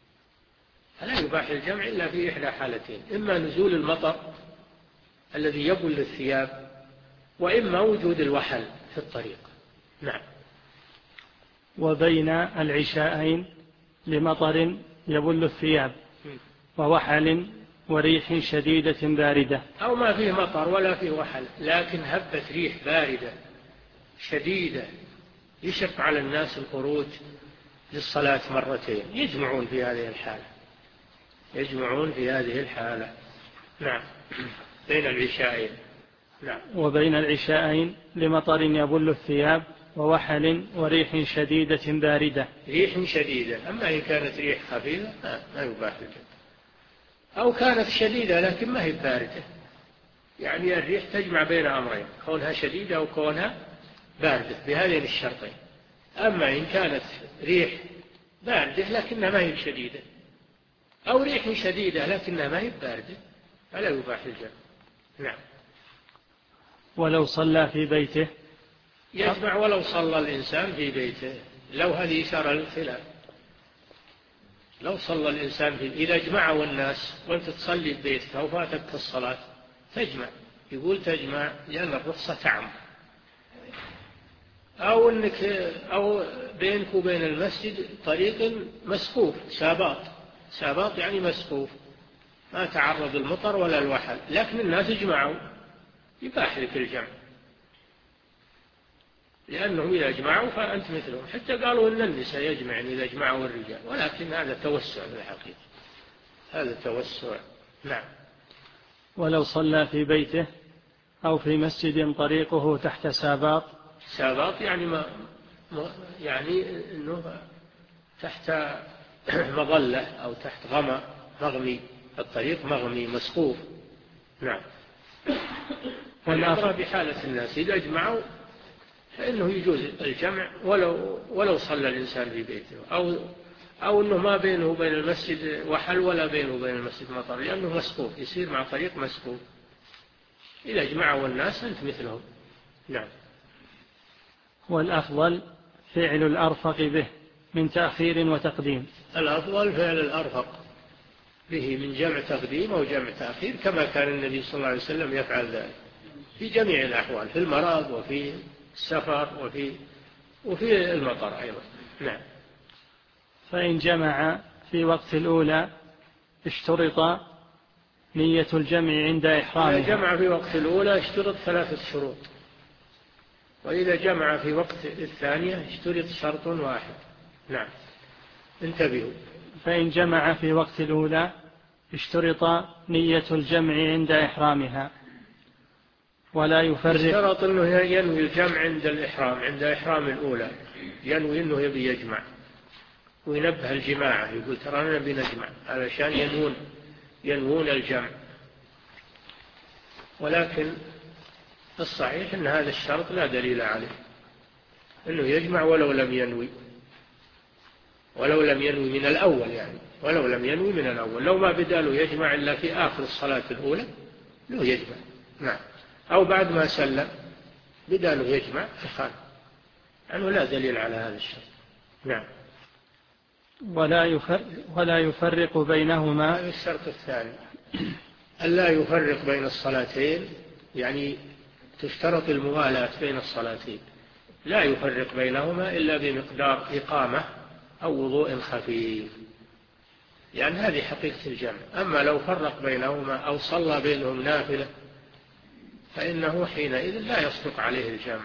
فلا يباح الجمع إلا في إحدى حالتين: إما نزول المطر الذي يبل الثياب، وإما وجود الوحل في الطريق. نعم. وبين العشاءين لمطر يبل الثياب ووحل وريح شديدة باردة. أو ما فيه مطر ولا فيه وحل لكن هبت ريح باردة شديدة يشق على الناس الخروج للصلاة مرتين، يجمعون في هذه الحالة يجمعون في هذه الحالة. نعم. بين العشاءين. نعم. وبين العشاءين لمطر يبل الثياب ووحل وريح شديدة باردة. ريح شديدة. أما إن كانت ريح خفيفة ما يباح الجمع، أو كانت شديدة لكن ما هي باردة، يعني الريح تجمع بين أمرين: كونها شديدة أو كونها باردة، بهذين الشرطين. أما إن كانت ريح باردة لكنها ما هي شديدة، أو ريح شديدة لكنها ما هي باردة، فلا يباح الجمع. نعم. ولو صلى في بيته يجمع ولو صلى الإنسان في بيته، لو هذه إشارة للخلاف. لو صلى الإنسان في إذا جمعوا الناس وأنت تصلي في بيتك أو فاتك الصلاة تجمع، يقول تجمع لأن الرخصة تعم. أو أنك أو بينك وبين المسجد طريق مسقوف، ساباط، ساباط يعني مسقوف، ما تعرض المطر ولا الوحل، لكن الناس اجمعوا، يباح لك الجمع، لأنهم إذا اجمعوا فأنت مثلهم. حتى قالوا إن النساء يجمعن إذا اجمعوا الرجال، ولكن هذا توسع في الحقيقة، هذا توسع. نعم. ولو صلى في بيته أو في مسجد طريقه تحت ساباط. ساباط يعني ما يعني إنه تحت مظلة أو تحت غمى مغمي، الطريق مغمي مسقوف. نعم. والأمر بحالة الناس إذا اجمعوا فإنه يجوز الجمع ولو ولو صلى الإنسان في بيته، أو أو أنه ما بينه وبين المسجد وحل ولا بينه وبين المسجد مطر، لأنه مسقوف، يصير مع طريق مسقوف. إذا اجمعوا الناس أنت مثلهم. نعم. والأفضل فعل الأرفق به من تأخير وتقديم. الأفضل فعل الأرفق به من جمع تقديم أو جمع تأخير، كما كان النبي صلى الله عليه وسلم يفعل ذلك في جميع الأحوال، في المرض وفي السفر وفي وفي المطر أيضا. نعم. فإن جمع في وقت الأولى اشترط نية الجمع عند إحرامها. إذا جمع في وقت الأولى اشترط ثلاثة شروط، وإذا جمع في وقت الثانية اشترط شرط واحد. نعم. انتبهوا. فإن جمع في وقت الأولى اشترط نية الجمع عند إحرامها ولا يفرق. اشترط أنه ينوي الجمع عند الإحرام، عند إحرام الأولى ينوي أنه يبي يجمع، وينبه الجماعة يقول ترى نبي نجمع، علشان ينوون ينوون الجمع. ولكن الصحيح أن هذا الشرط لا دليل عليه، أنه يجمع ولو لم ينوي، ولو لم ينوي من الأول، يعني ولو لم ينوي من الأول، لو ما بدا له يجمع إلا في آخر الصلاة الأولى له يجمع. نعم. أو بعد ما سلم بدا له يجمع فخان، أنه لا دليل على هذا الشرط. نعم. ولا يفرق, ولا يفرق بينهما. هذا الشرط الثاني، ألا يفرق بين الصلاتين، يعني تشترط الموالاة بين الصلاتين، لا يفرق بينهما إلا بمقدار إقامة أو وضوء خفيف، يعني هذه حقيقة الجمع. أما لو فرق بينهما أو صلى بينهم نافلة فإنه حينئذ لا يصدق عليه الجمع.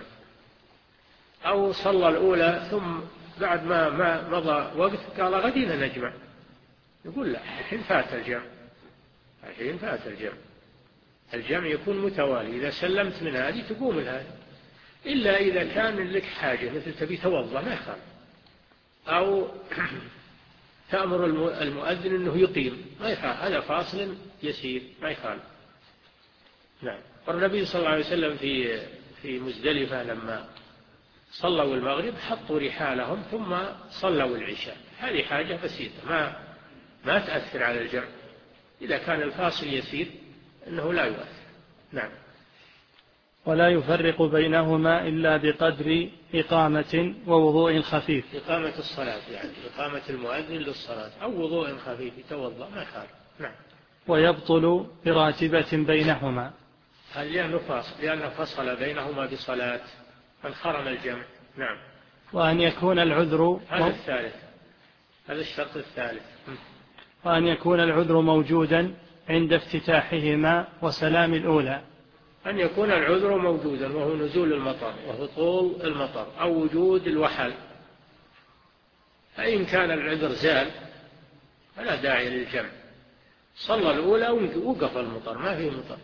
أو صلى الأولى ثم بعد ما, ما مضى وقت قال غدينا نجمع، يقول لا، الحين فات الجمع، الحين فات الجمع. الجمع يكون متوالي، إذا سلمت من هذه تقوم من هذه، إلا إذا كان لك حاجة مثل تبي توضأ ما يخالف، أو تأمر المؤذن أنه يقيم ما يخالف، هذا فاصل يسير ما يخالف. نعم. والنبي صلى الله عليه وسلم في في مزدلفة لما صلوا المغرب حطوا رحالهم ثم صلوا العشاء، هذه حاجة بسيطة ما ما تأثر على الجمع، إذا كان الفاصل يسير أنه لا يؤثر. نعم. ولا يفرق بينهما إلا بقدر إقامة ووضوء خفيف. إقامة الصلاة يعني إقامة المؤذن للصلاة أو وضوء خفيف يتوضأ ما يخالف. نعم. ويبطل براتبة بينهما، هل لأنه فاصل، لأنه فصل بينهما بصلاة فانخرم الجمع. نعم. وأن يكون العذر هذا الثالث، هذا الشرط الثالث. وأن يكون العذر موجودا عند افتتاحهما وسلام الأولى. أن يكون العذر موجودا وهو نزول المطر وهطول المطر أو وجود الوحل، فإن كان العذر زال فلا داعي للجمع، صلى الأولى ووقف المطر ما فيه مطر،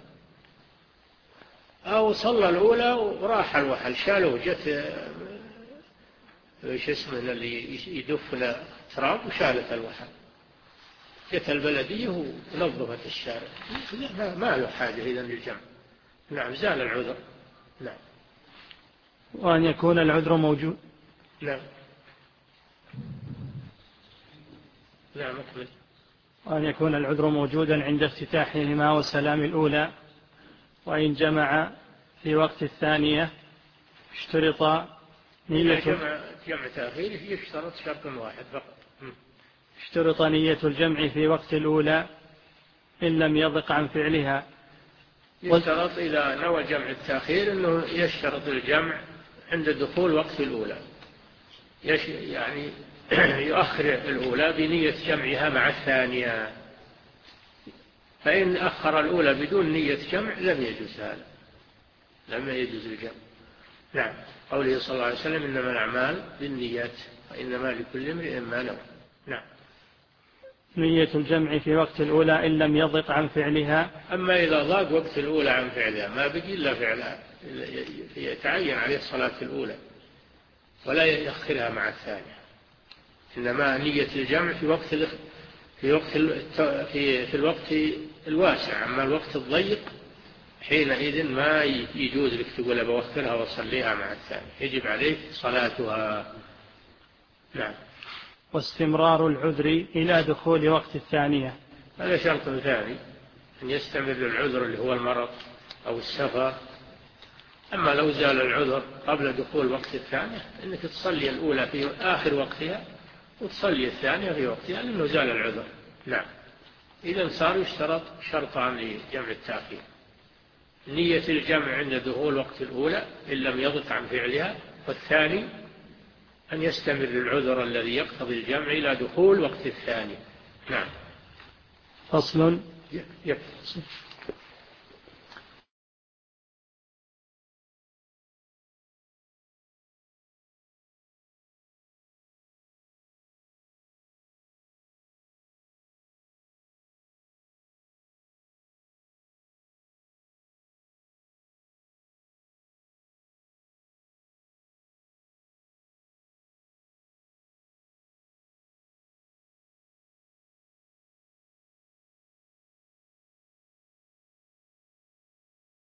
أو صلى الأولى وراح الوحل شالوه، جت ايش اسمه اللي يدف تراب وشالت الوحل، جت البلدية ونظفت الشارع، ما له حاجة إذا للجمع. نعم. زال العذر. نعم. وأن يكون العذر موجود. نعم. نعم. أكمل. وأن يكون العذر موجودا عند افتتاحهما وسلام الأولى. وإن جمع في وقت الثانية اشترط نية جمع, جمع تأخير يشترط شرط واحد فقط. اشترط نية الجمع في وقت الأولى إن لم يضق عن فعلها. يشترط إذا نوى جمع التأخير أنه يشترط الجمع عند دخول وقت الأولى، يعني يؤخر الأولى بنية جمعها مع الثانية. فإن أخر الأولى بدون نية جمع لم يجوز هذا، لم يجوز الجمع. نعم، قوله صلى الله عليه وسلم إنما الأعمال بالنيات وإنما لكل امرئ ما نوى. نعم. نية الجمع في وقت الأولى إن لم يضق عن فعلها. أما إذا ضاق وقت الأولى عن فعلها ما بقي إلا فعلها، يتعين عليه الصلاة الأولى ولا يأخرها مع الثانية. إنما نية الجمع في وقت في وقت في في الوقت الواسع. أما الوقت الضيق حينئذ ما يجوز لك تقول بوخرها وصليها مع الثانية، يجب عليك صلاتها. نعم. واستمرار العذر إلى دخول وقت الثانية، هذا شرط ثاني، أن يستمر العذر اللي هو المرض أو السفر. أما لو زال العذر قبل دخول وقت الثانية إنك تصلي الأولى في آخر وقتها وتصلي الثانية في وقتها لأنه زال العذر. نعم. إذا صار يشترط شرطان لجمع التأخير: نية الجمع عند دخول وقت الأولى إن لم يضق عن فعلها، والثاني أن يستمر العذر الذي يقتضي الجمع إلى دخول وقت الثاني. نعم. فصل. يكفي.